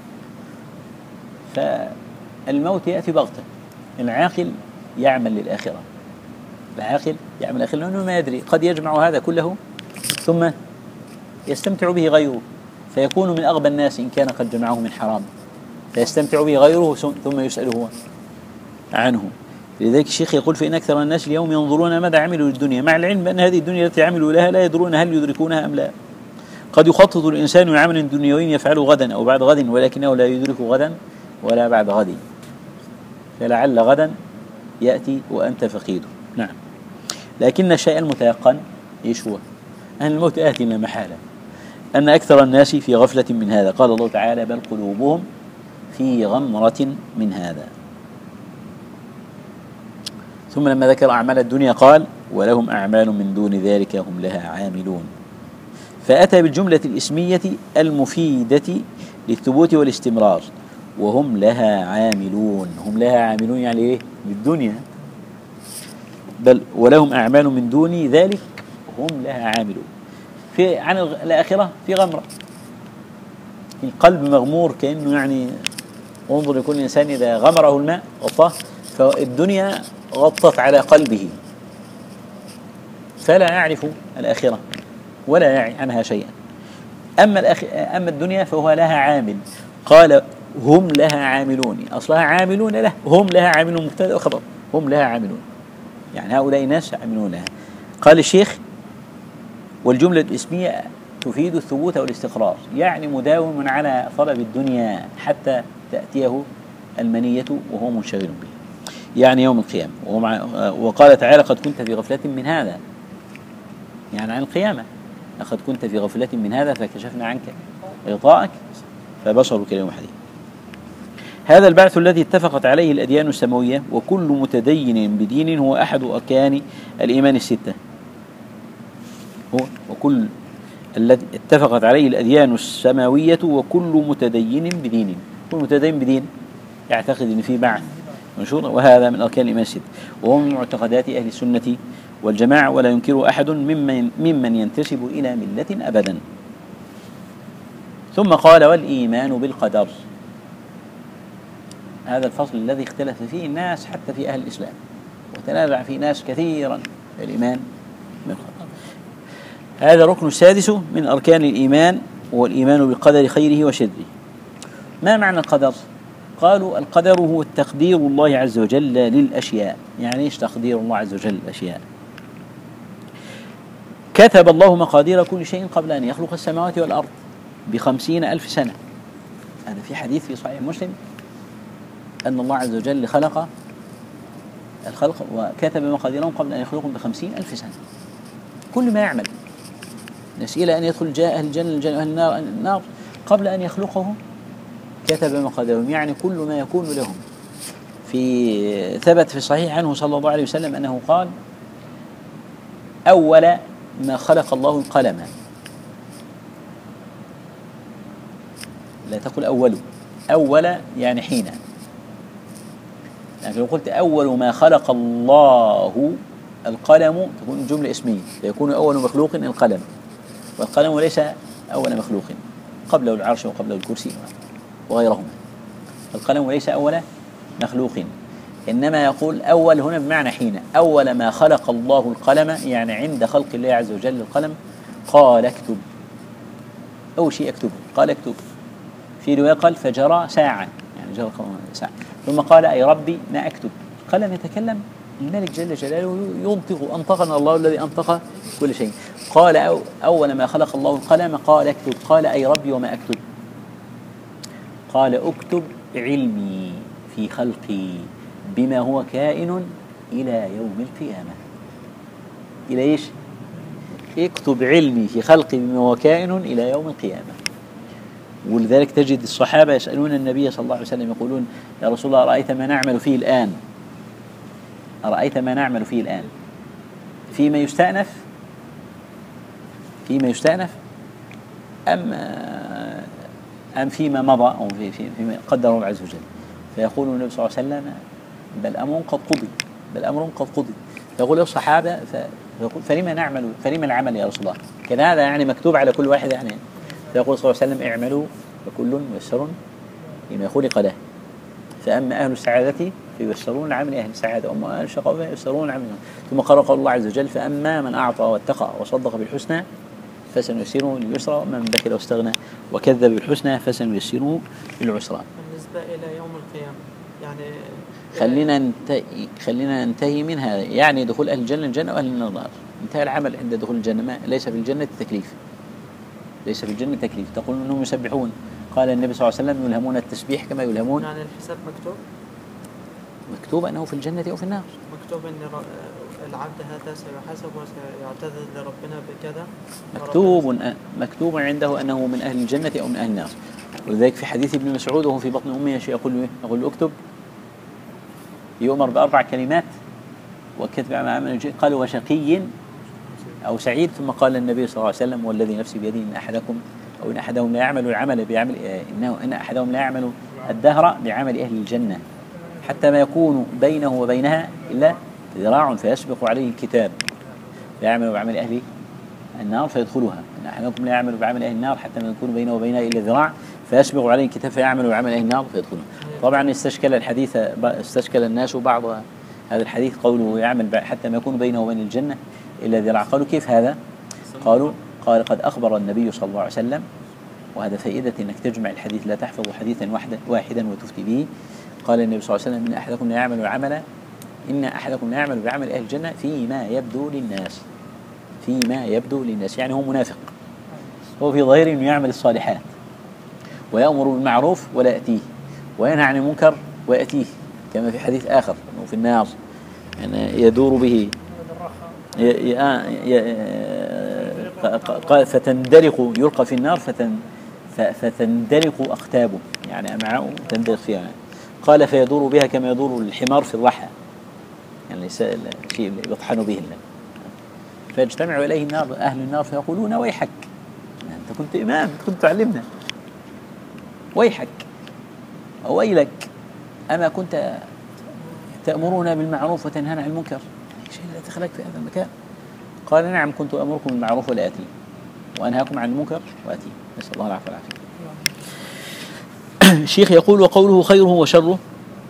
فالموت يأتي بغتة. العاقل يعمل للآخرة، العاقل يعمل للآخرة لأنه ما يدري، قد يجمع هذا كله ثم يستمتع به غيره، فيكون من أغبى الناس إن كان قد جمعه من حرام، فيستمتع به غيره ثم يسأله عنه. لذلك الشيخ يقول: فإن أكثر الناس اليوم ينظرون ماذا عملوا للدنيا، مع العلم بأن هذه الدنيا التي عملوا لها لا يدرون هل يدركونها أم لا. قد يخطط الإنسان لعمل دنيوي يفعله غدا أو بعد غد، ولكنه لا يدرك غدا ولا بعد غد، فلعل غدا يأتي وأنت فقيد. نعم، لكن الشيء المتيقن إيش هو؟ أن الموت آتي لا محالة، أن أكثر الناس في غفلة من هذا. قال الله تعالى: بل قلوبهم في غمرة من هذا. ثم لما ذكر أعمال الدنيا قال: ولهم أعمال من دون ذلك هم لها عاملون. فأتى بالجملة الإسمية المفيدة للثبوت والاستمرار، وهم لها عاملون. هم لها عاملون يعني إيه؟ للدنيا. بل ولهم أعمال من دون ذلك هم لها عاملون. في عن الآخرة في غمرة، القلب مغمور، كأنه يعني انظر لكل إنسان إذا غمره الماء غطاه، فالدنيا غطت على قلبه فلا يعرف الآخرة ولا يعي عنها شيئا. أما, الأخ... أما الدنيا فهو لها عامل. قال: هم لها عاملون، أصلها عاملون له، هم لها عاملون، مبتدأ وخبر، هم لها عاملون، يعني هؤلاء الناس عاملون لها. قال الشيخ: والجملة الاسمية تفيد الثبوت والاستقرار، يعني مداوم على طلب الدنيا حتى تأتيه المنية وهو منشغل به، يعني يوم القيامة. وقال تعالى: قد كنت في غفلة من هذا، يعني عن القيامة، لقد كنت في غفلة من هذا فكشفنا عنك غطاءك فبصرك اليوم حديد. هذا البعث الذي اتفقت عليه الأديان السماوية، وكل متدين بدين هو أحد أركان الإيمان الستة، هو وكل الذي اتفقت عليه الأديان السماوية وكل متدين بدين، كل متدين بدين يعتقد أن في بعث منشور، وهذا من أركان الإيمان الستة، وهو من معتقدات أهل السنة والجماعة، ولا ينكر أحد ممن, ممن ينتسب إلى ملة أبدا. ثم قال: والإيمان بالقدر. هذا الفصل الذي اختلف فيه الناس حتى في أهل الإسلام، وتنازع فيه ناس كثيرا الإيمان بالقدر. هذا الركن السادس من أركان الإيمان، هو الإيمان بالقدر خيره وشره. ما معنى القدر؟ قالوا: القدر هو التقدير الله عز وجل للأشياء. يعني إيش تقدير الله عز وجل للأشياء؟ كتب الله مقادير كل شيء قبل أن يخلق السماوات والأرض، بخمسين ألف سنة. هذا في حديث في صحيح مسلم أن الله عز وجل خلق الخلق وكتب مقاديرهم قبل أن يخلقهم بخمسين ألف سنة. كل ما يعمل ناس إلى أن يدخل جاء أهل الجنة الجنة أهل النار النار قبل أن يخلقهم كتب مقاديرهم، يعني كل ما يكون لهم. في ثبت في الصحيح عنه صلى الله عليه وسلم أنه قال: أول ما خلق الله القلم. لا تقل أول، أول يعني حين، يعني لو قلت أول ما خلق الله القلم تكون الجملة اسمية، فيكون أول مخلوق القلم، والقلم ليس أول مخلوق، قبله العرش وقبله الكرسي وغيرهما. القلم ليس أول مخلوق، إنما يقول أول هنا بمعنى حين. أول ما خلق الله القلم يعني عند خلق الله عز وجل القلم قال اكتب، أول شيء اكتب، قال اكتب. في رواية قال فجرى ساعة، يعني جرى ساعة، ثم قال أي ربي ما أكتب. القلم يتكلم، الملك جل جلاله ينطق، أنطقنا الله الذي أنطق كل شيء. قال أو أول ما خلق الله القلم قال اكتب، قال أي ربي وما أكتب؟ قال اكتب علمي في خلقي بما هو كائن إلى يوم القيامة. إلى إيش؟ اكتب علمي في خلقي بما هو كائن إلى يوم القيامة. ولذلك تجد الصحابة يسألون النبي صلى الله عليه وسلم يقولون: يا رسول الله أرأيت ما نعمل فيه الآن، أرأيت ما نعمل فيه الآن فيما يستأنف فيما يستأنف أم أم فيما مضى أو في فيما قدره الله عز وجل؟ فيقول النبي صلى الله عليه وسلم: بل أمر قد قضي، بل أمر قد قضي. فيقول الصحابة: فلما نعمل، فلما العمل يا رسول الله؟ كان هذا يعني مكتوب على كل واحد يعني. فيقول صلى الله عليه وسلم: اعملوا فكل ميسر لما خلق له، فأما أهل السعادة فييسرون لعمل أهل السعادة، وأما أهل الشقاء فييسرون لعمل. ثم قال قول الله عز وجل: فأما من أعطى واتقى وصدق بالحسنى فسنيسره لليسرى، وأما من بخل واستغنى وكذب بالحسنى فسنيسره للعسرى. بالنسبة إلى يوم القيامة يعني خلينا ننتهي خلينا ننتهي من هذا، يعني دخول أهل الجنة الجنة وأهل النار. انتهى العمل عند دخول الجنة، ما ليس في الجنة تكليف، ليس في الجنة تكليف. تقول أنهم يسبحون، قال النبي صلى الله عليه وسلم: يلهمون التسبيح كما يلهمون. يعني الحساب مكتوب مكتوب أنه في الجنة أو في النار، مكتوب أن العبد هذا سيحاسب وسيعتذر لربنا بكذا. مكتوب مكتوب عنده أنه من أهل الجنة أو من أهل النار. ولذلك في حديث ابن مسعود وهو في بطن أمه يقول يقول اكتب، يؤمر بأربع كلمات وكتب عمل، قال: وشقي أو سعيد. ثم قال النبي صلى الله عليه وسلم: والذي نفسي بيده إن أحدكم أو إن أحدهم لا يعمل العمل بعمل إنه إن أحدهم لا يعمل الدهر بعمل أهل الجنة حتى ما يكون بينه وبينها إلا ذراع فيسبق عليه الكتاب فيعمل بعمل أهل النار فيدخلها. إن أحدكم لا يعمل بعمل أهل النار حتى ما يكون بينه وبينها إلا ذراع فيسبق عليه الكتاب فيعمل بعمل أهل النار فيدخلها. طبعا استشكل الحديث استشكل الناس بعض هذا الحديث، قوله يعمل حتى ما يكون بينه وبين الجنة إلا ذراع. قالوا: كيف هذا؟ قالوا: قال: قد أخبر النبي صلى الله عليه وسلم، وهذا فائدة أنك تجمع الحديث، لا تحفظ حديثا واحدا واحدا وتفتي به. قال النبي صلى الله عليه وسلم: إن أحدكم لا يعمل عملا إن أحدكم لا يعمل بعمل أهل الجنة فيما يبدو للناس، فيما يبدو للناس، يعني هو منافق، هو في ظاهره أنه يعمل الصالحات ويأمر بالمعروف ولا يأتيه، وينهى عن المنكر ويأتيه، كما في حديث آخر أنه في النار يعني يدور به قال فتندلق، يلقى في النار فتن فتندلق أقتابه، يعني أمعاءه تندلق فيها. قال: فيدور بها كما يدور الحمار في الرحى، يعني شيء يطحن به الله. فيجتمع إليه النار أهل النار فيقولون: ويحك، أنت كنت إمام، كنت تعلمنا، ويحك أو ويلك، أما كنت تأمرون بالمعروف وتنهون عن المنكر؟ شيء لا دخلك في هذا المكان. قال: نعم، كنت أمركم بالمعروف ولا آتي، وأنهاكم عن المنكر وآتي. نسأل الله العافية والعافية. الشيخ يقول: وقوله خيره وشره،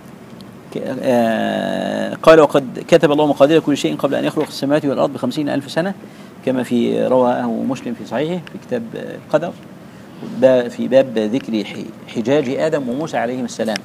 قال: وقد كتب الله مقادير كل شيء قبل أن يخلق السماوات والأرض بخمسين ألف سنة، كما في رواه مسلم في صحيحه في كتاب القدر، في باب ذكر حجاج آدم وموسى عليهم السلام.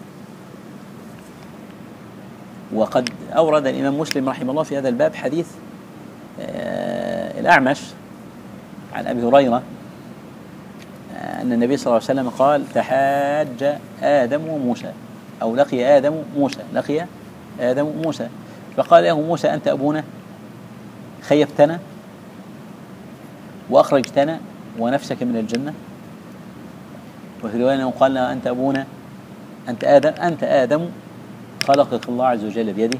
وقد أورد الإمام مسلم رحمه الله في هذا الباب حديث الأعمش عن أبي هريرة أن النبي صلى الله عليه وسلم قال تحاج آدم وموسى، أو لقي آدم موسى، لقي آدم موسى، فقال له موسى أنت أبونا، خيبتنا وأخرجتنا ونفسك من الجنة. وفي رواية قال له أنت أبونا، أنت آدم، أنت آدم خلقك الله عز وجل بيده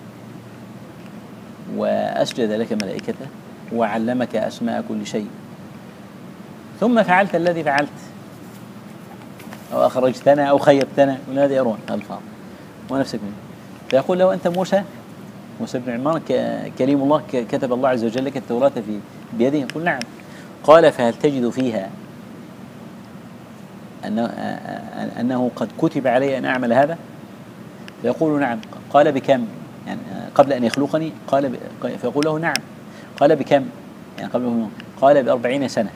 وأسجد لك ملائكته وعلمك أسماء كل شيء، ثم فعلت الذي فعلت، أو أخرجتنا أو خيبتنا، وهذا يرون الفاظ ونفسك منه. فيقول له أنت موسى، موسى بن عمران كريم الله كتب الله عز وجل لك التوراة في بيده؟ يقول نعم. قال فهل تجد فيها أنه, أنه قد كتب علي أن أعمل هذا؟ فيقول نعم. قال بكم؟ يعني قبل أن يخلقني؟ قال ب... فيقول له نعم. قال بكم؟ يعني قبل، قال بأربعين سنة،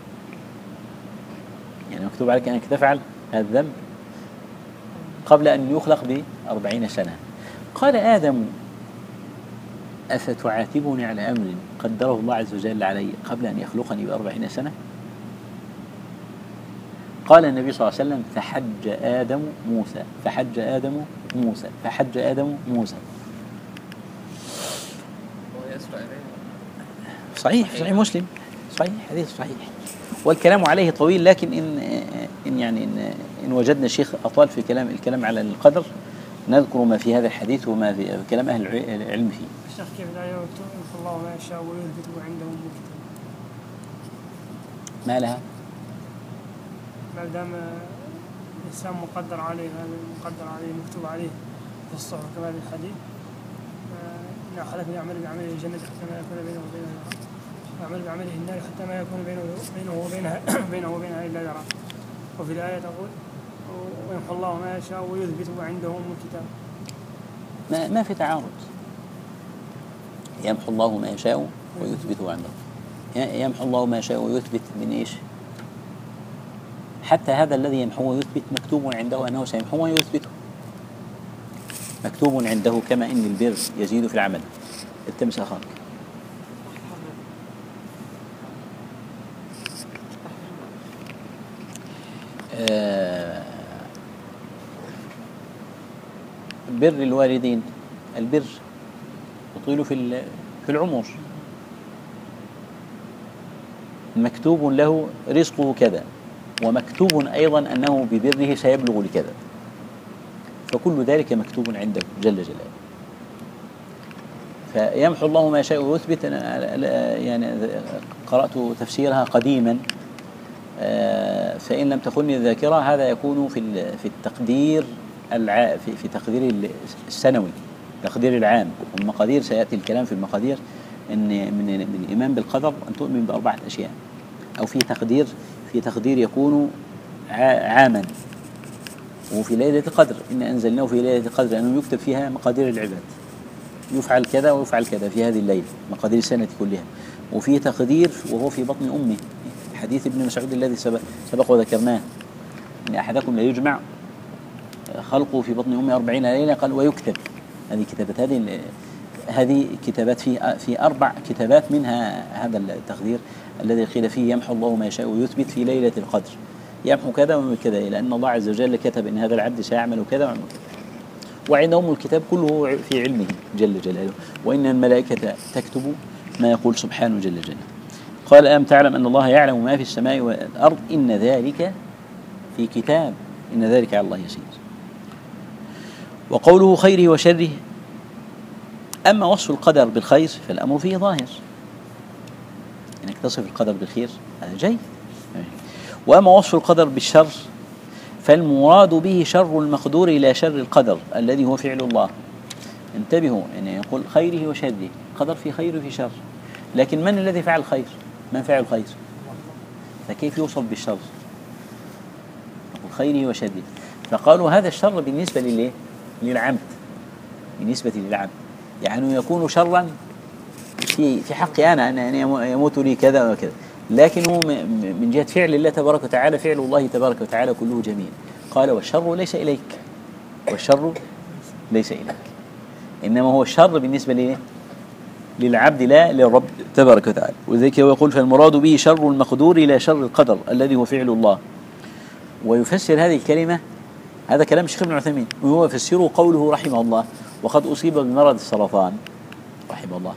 يعني مكتوب عليك أنك تفعل هذا الذنب قبل أن يخلق بأربعين سنة. قال آدم أفتعاتبني على أمر قدره الله عز وجل علي قبل أن يخلقني بأربعين سنة؟ قال النبي صلى الله عليه وسلم فحج آدم موسى، فحج آدم موسى، فحج آدم موسى. صحيح، صحيح مسلم، صحيح، حديث صحيح، والكلام عليه طويل، لكن إن إن يعني إن, إن وجدنا شيخ أطال في كلام الكلام على القدر نذكر ما في هذا الحديث وما في كلام أهل العلم فيه. الشيخ كيف لا يكتب الله ما يشاء ويثبت عنده الكتاب؟ ما لها؟ ما دام الإنسان مقدر عليه، هذا مقدر عليه مكتوب عليه في الصحف كما في الحديث، إن أحدكم يعمل بعمله الجنة حتى ما يكون بينه وبينها، يعمل بعمله النار حتى ما يكون بينه بينه وبينها بينه وبينها إلا ذراع. وفي الآية تقول ويمحو الله ما يشاء ويثبت عنده أم الكتاب. ما ما في تعارض. يمحو الله ما يشاء ويثبت عنده. يمحو الله ما يشاء ويثبت من إيش؟ حتى هذا الذي يمحو ويثبت مكتوب عنده أنه سيمحو ويثبته، مكتوب عنده، كما إن البر يزيد في العمل. التمس أخاك. آه بر الوالدين، البر يطيل في في العمر، مكتوب له رزقه كذا، ومكتوب أيضا أنه ببره سيبلغ لكذا، فكل ذلك مكتوب عنده جل جلاله. فيمحو الله ما يشاء ويثبت. يعني قرأت تفسيرها قديما، فإن لم تخني الذاكرة هذا يكون في في التقدير الع في, في تقدير السنوي، تقدير العام، والمقادير سيأتي الكلام في المقادير. إن من من الإيمان بالقدر أن تؤمن بأربعة أشياء، أو في تقدير في تقدير يكون عاما، وفي ليلة القدر إن أنزلناه في ليلة القدر أنه يكتب فيها مقادير العباد، يفعل كذا ويفعل كذا في هذه الليلة، مقادير السنة كلها. وفي تقدير وهو في بطن أمه، حديث ابن مسعود الذي سبق, سبق وذكرناه، إن أحدكم لا يجمع خلقه في بطن أمه أربعين ليلة، قال ويكتب. هذه كتابات، هذه هذه كتابات في في أربع كتابات، منها هذا التقدير الذي قيل فيه يمحو الله ما يشاء ويثبت في ليلة القدر، يمحو كذا وكذا، لأن الله عز وجل كتب إن هذا العبد سيعمل كذا ويعمل كذا. وعندهم الكتاب كله في علمه جل جلاله، وإن الملائكة تكتب ما يقول سبحانه جل جلاله. قال ألم تعلم أن الله يعلم ما في السماء والأرض إن ذلك في كتاب إن ذلك على الله يسير. وقوله خيره وشره، أما وصف القدر بالخير فالأمر فيه ظاهر، إنك تصف القدر بالخير هذا جيد. وأما وصف القدر بالشر فالمراد به شر المقدور إلى شر القدر الذي هو فعل الله. انتبهوا، أن يعني يقول خيره وشره، قدر في خير وفي شر، لكن من الذي فعل الخير؟ من فعل الخير؟ فكيف يوصف بالشر؟ يقول خيره وشره، فقالوا هذا الشر بالنسبة لليه؟ للعبد، بالنسبة للعبد يعني يكون شرا في في حقي أنا أن يموت لي كذا وكذا، لكن هو من جهة فعل الله تبارك وتعالى، فعل الله تبارك وتعالى كله جميل. قال والشر ليس إليك، والشر ليس إليك، إنما هو الشر بالنسبة ليه؟ للعبد لا للرب تبارك وتعالى. وذلك هو يقول فالمراد به شر المقدور إلى شر القدر الذي هو فعل الله ويفسر هذه الكلمة، هذا كلام الشيخ ابن عثيمين، وهو يفسره قوله رحمه الله: وقد أصيب بمرض السرطان رحمه الله.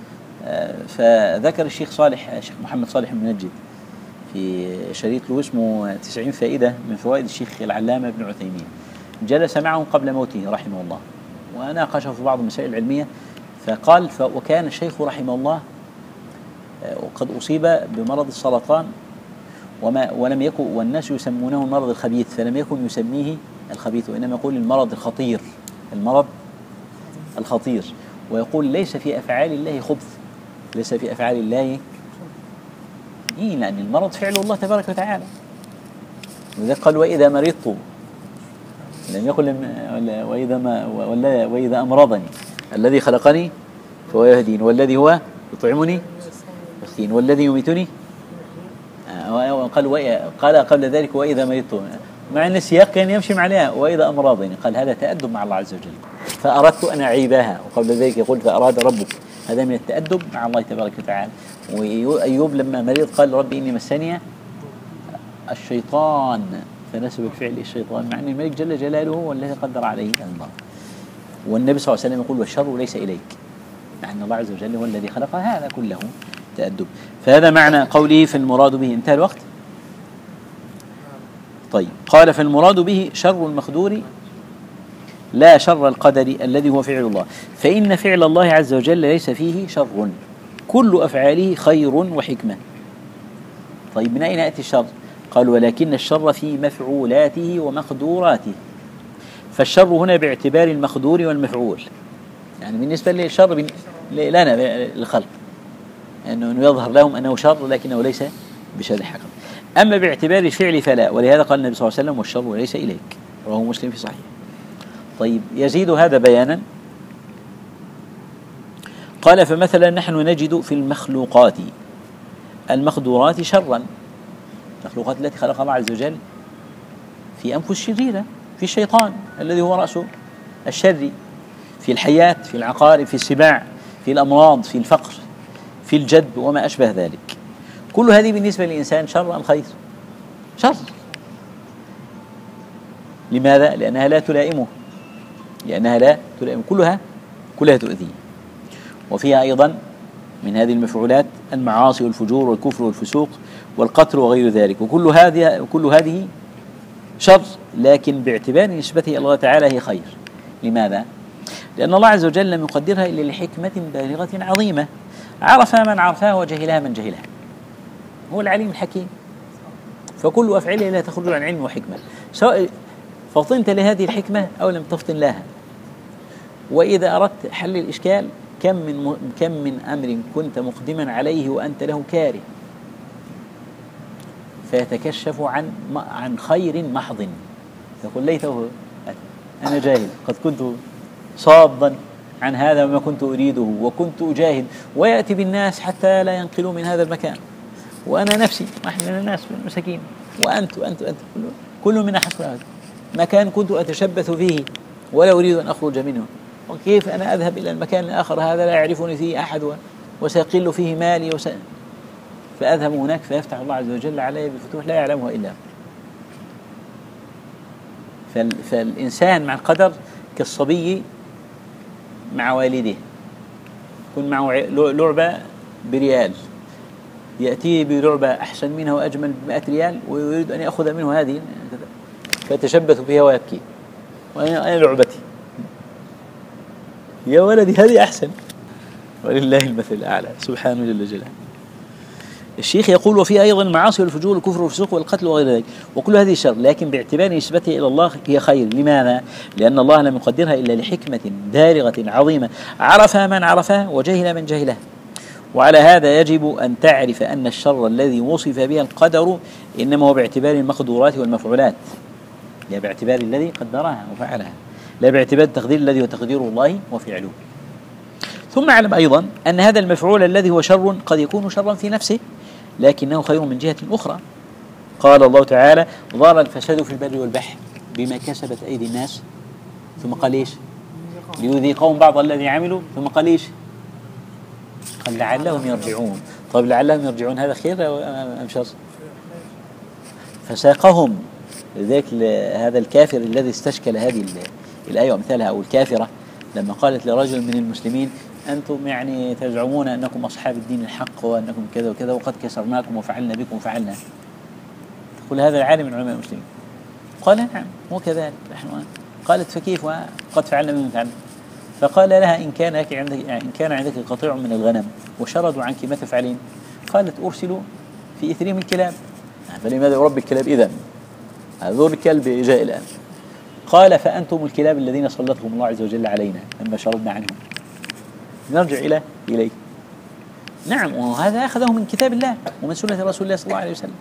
فذكر الشيخ صالح الشيخ محمد صالح المنجد في شريط له اسمه تسعين فائدة من فوائد الشيخ العلامة ابن عثيمين، جلس معه قبل موته رحمه الله وناقشه في بعض المسائل العلمية، فقال: وكان الشيخ رحمه الله وقد أصيب بمرض السرطان وما ولم يكن، والناس يسمونه المرض الخبيث، فلم يكن يسميه الخبيث وإنما يقول المرض الخطير، المرض الخطير، ويقول ليس في أفعال الله خبث، ليس في أفعال الله إيه، لأن المرض فعل الله تبارك وتعالى. وذلك قال: وإذا مرضت، لم يقل وإذا ما ولا وإذا أمرضني الذي خلقني فهو يهدين، والذي هو يطعمني يسقين، والذي يميتني. قال قال قبل ذلك: وإذا مرضت، مع أن السياق كان يمشي معها وإذا أمرضني، قال هذا تأدب مع الله عز وجل، فأردت أن أعيبها، وقبل ذلك يقول: فأراد ربك، هذا من التأدب مع الله تبارك وتعالى. وأيوب لما مريض قال: ربي إني مسني الشيطان، فنسب الفعل الشيطان، مع أن الملك جل جلاله هو الذي قدر عليه المرض. والنبي صلى الله عليه وسلم يقول: والشر ليس إليك، مع أن الله عز وجل هو الذي خلق هذا كله تأدب. فهذا معنى قوله فالمراد به. انتهى الوقت. طيب، قال: فالمراد به شر المقدور لا شر القدر الذي هو فعل الله، فإن فعل الله عز وجل ليس فيه شر، كل أفعاله خير وحكمة. طيب، من أين يأتي الشر؟ قال: ولكن الشر في مفعولاته ومقدوراته. فالشر هنا باعتبار المقدور والمفعول، يعني بالنسبة للشر لنا الخلق، أنه يظهر لهم أنه شر لكنه ليس بشر حقا. أما باعتبار الفعل فلا، ولهذا قال النبي صلى الله عليه وسلم: والشر ليس إليك، رواه مسلم في صحيح. طيب، يزيد هذا بيانا، قال: فمثلا نحن نجد في المخلوقات المقدورات شرا، المخلوقات التي خلقها الله عز وجل، في أنفس شريرة، في الشيطان الذي هو رأس الشر، في الحياة، في العقارب، في السباع، في الأمراض، في الفقر، في الجد وما أشبه ذلك. كل هذه بالنسبة للإنسان شر أم خير؟ شر. لماذا؟ لأنها لا تلائمه، لأنها لا تلائمه، كلها كلها تؤذيه. وفيها أيضا من هذه المفعولات المعاصي والفجور والكفر والفسوق والقتل وغير ذلك، وكل هذه وكل هذه شر، لكن باعتبار نسبته إلى الله تعالى هي خير. لماذا؟ لأن الله عز وجل لم يقدرها إلا لحكمة بالغة عظيمة، عرفها من عرفها وجهلها من جهلها، هو العليم الحكيم. فكل أفعاله لا تخرج عن علم وحكمة، سواء فطنت لهذه الحكمة أو لم تفطن لها. وإذا أردت حل الإشكال، كم من كم من أمر كنت مقدما عليه وأنت له كاره، فيتكشف عن عن خير محض، يقول: ليته أنا جاهل، قد كنت صادا عن هذا وما كنت أريده وكنت أجاهد، ويأتي بالناس حتى لا ينقلوا من هذا المكان، وأنا نفسي واحد من الناس المساكين، وأنت وأنت وأنت كل منا حسب هذا مكان كنت أتشبث فيه ولا أريد أن أخرج منه، وكيف أنا أذهب إلى المكان الآخر هذا لا يعرفني فيه أحد وسيقل فيه مالي وس... فأذهب هناك فيفتح الله عز وجل علي بفتوح لا يعلمها إلا هو. فال... فالإنسان مع القدر كالصبي مع والده، يكون معه لعبة بريال، يأتيه بلعبة أحسن منها وأجمل بمئة ريال ويريد أن يأخذ منه هذه، فيتشبث بها ويبكي: وأنا لعبتي يا ولدي هذه أحسن. ولله المثل الأعلى سبحانه جل جلاله. الشيخ يقول: وفي أيضا المعاصي والفجور والكفر والفسوق والقتل وغير ذلك، وكل هذه الشر، لكن باعتبار نسبته إلى الله هي خير. لماذا؟ لأن الله لم يقدرها إلا لحكمة بالغة عظيمة، عرفها من عرفها وجهل من جهلها. وعلى هذا يجب أن تعرف أن الشر الذي وصف به القدر إنما هو باعتبار المقدورات والمفعولات، لا باعتبار الذي قدرها وفعلها، لا باعتبار التقدير الذي هو تقدير الله وفعله. ثم اعلم أيضا أن هذا المفعول الذي هو شر قد يكون شرا في نفسه، لكنه خير من جهة أخرى. قال الله تعالى: ظهر الفساد في البر والبحر بما كسبت أيدي الناس، ثم قال إيش؟ ليذيقهم بعض الذي عملوا، ثم قال إيش؟ قال لعلهم يرجعون. طيب، لعلهم يرجعون هذا خير أم شر؟ فساقهم لذلك هذا الكافر الذي استشكل هذه الآية وأمثالها، أو الكافرة لما قالت لرجل من المسلمين أنتم يعني تزعمون أنكم أصحاب الدين الحق وأنكم كذا وكذا وقد كسرناكم وفعلنا بكم وفعلنا، تقول هذا العالم من علماء المسلمين. قال نعم مو كذلك نحن. قالت فكيف وقد فعلنا بما فعلنا؟ فقال لها إن كان لك عندك يعني إن كان عندك قطيع من الغنم وشردوا عنك ما تفعلين؟ قالت أرسلوا في إثرهم الكلاب. فلماذا يربي الكلاب إذن؟ هذول الكلب جاء الآن. قال فأنتم الكلاب الذين سلطهم الله عز وجل علينا لما شردنا عنهم. نرجع إلى إليه. نعم، وهذا أخذه من كتاب الله ومن سنة رسول الله صلى الله عليه وسلم.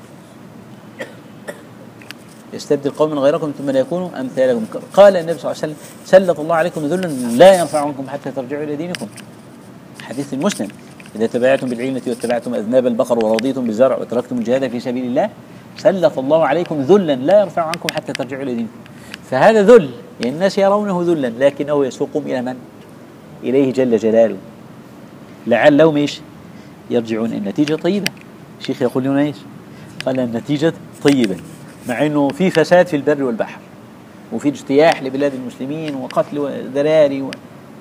يستبدل قوم غيركم ثم لا يكونوا أمثالكم. قال النبي صلى الله عليه وسلم سلط الله عليكم ذلا لا ينفع عنكم حتى ترجعوا إلى دينكم. حديث المسلم إذا تبايعتم بالعينة واتبعتم أذناب البقر ورضيتم بالزرع وتركتم الجهاد في سبيل الله سلط الله عليكم ذلا لا يرفع عنكم حتى ترجعوا إلى دينكم. فهذا ذل، يعني الناس يرونه ذلا لكنه يسوقهم إلى من؟ إليه جل جلاله، لعلهم إيش يرجعون. النتيجة طيبة. الشيخ يقول لنا إيش؟ قال النتيجة طيبة، مع أنه في فساد في البر والبحر وفي اجتياح لبلاد المسلمين وقتل وذراري و... و...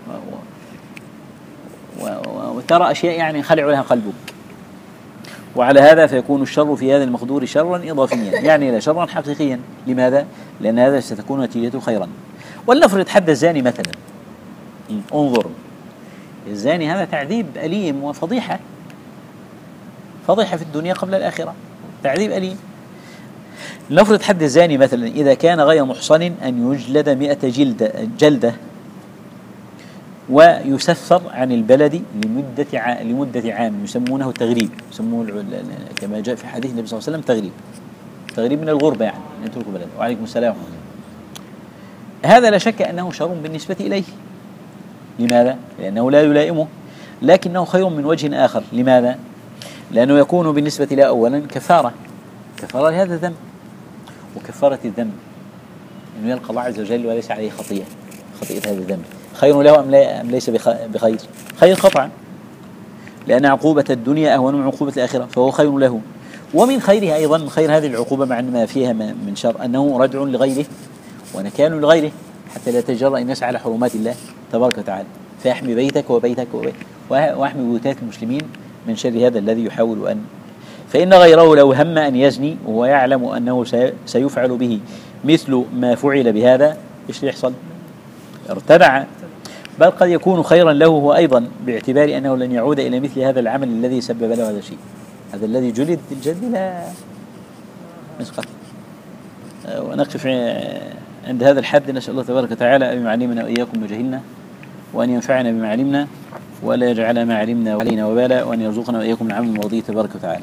و... و... وترى أشياء يعني خلع لها قلبك. وعلى هذا فيكون الشر في هذا المقدور شرا إضافيا، يعني لا شرا حقيقيا. لماذا؟ لأن هذا ستكون نتيجته خيرا. ولنفرض حد الزاني مثلا. انظر، الزاني هذا تعذيب أليم وفضيحة، فضيحة في الدنيا قبل الآخرة، تعذيب أليم. لنفرض حد الزاني مثلا إذا كان غير محصن أن يجلد مئة جلدة, جلدة ويسفر عن البلد لمدة عام, لمدة عام يسمونه تغريب، يسمونه كما جاء في حديث النبي صلى الله عليه وسلم تغريب، تغريب من الغربة يعني أن يتركوا بلده. وعليكم السلام. هذا لا شك أنه شر بالنسبة إليه. لماذا؟ لأنه لا يلائمه، لكنه خير من وجه آخر. لماذا؟ لأنه يكون بالنسبة له أولا كفارة، كفارة لهذا الذنب، وكفارة الذنب أنه يلقى الله عز وجل وليس عليه خطيئة، خطيئة هذا الذنب خير له أم, لا أم ليس بخير؟ خير قطعا، لأن عقوبة الدنيا أهون من عقوبة الآخرة، فهو خير له. ومن خيره أيضا، من خير هذه العقوبة مع ما فيها من شر أنه ردع لغيره ونكال لغيره حتى لا تجرأ الناس على حرمات الله تبارك وتعالى. فيحمي بيتك وبيتك ويحمي بيوتات المسلمين من شر هذا الذي يحاول أن. فإن غيره لو هم أن يزني وهو يعلم أنه سيفعل به مثل ما فعل بهذا، إيش يحصل؟ ارتدع، بل قد يكون خيرا له هو أيضا، باعتبار أنه لن يعود إلى مثل هذا العمل الذي سبب له هذا الشيء. هذا الذي جلد الجلد لا مسقط. ونقف عند هذا الحد. نسأل الله تبارك وتعالى أن يعلمنا وإياكم ما جهلنا، وأن ينفعنا بما علمنا، ولا يجعل ما علمنا علينا وبالا، وأن يرزقنا وإياكم العمل المرضي تبارك وتعالى.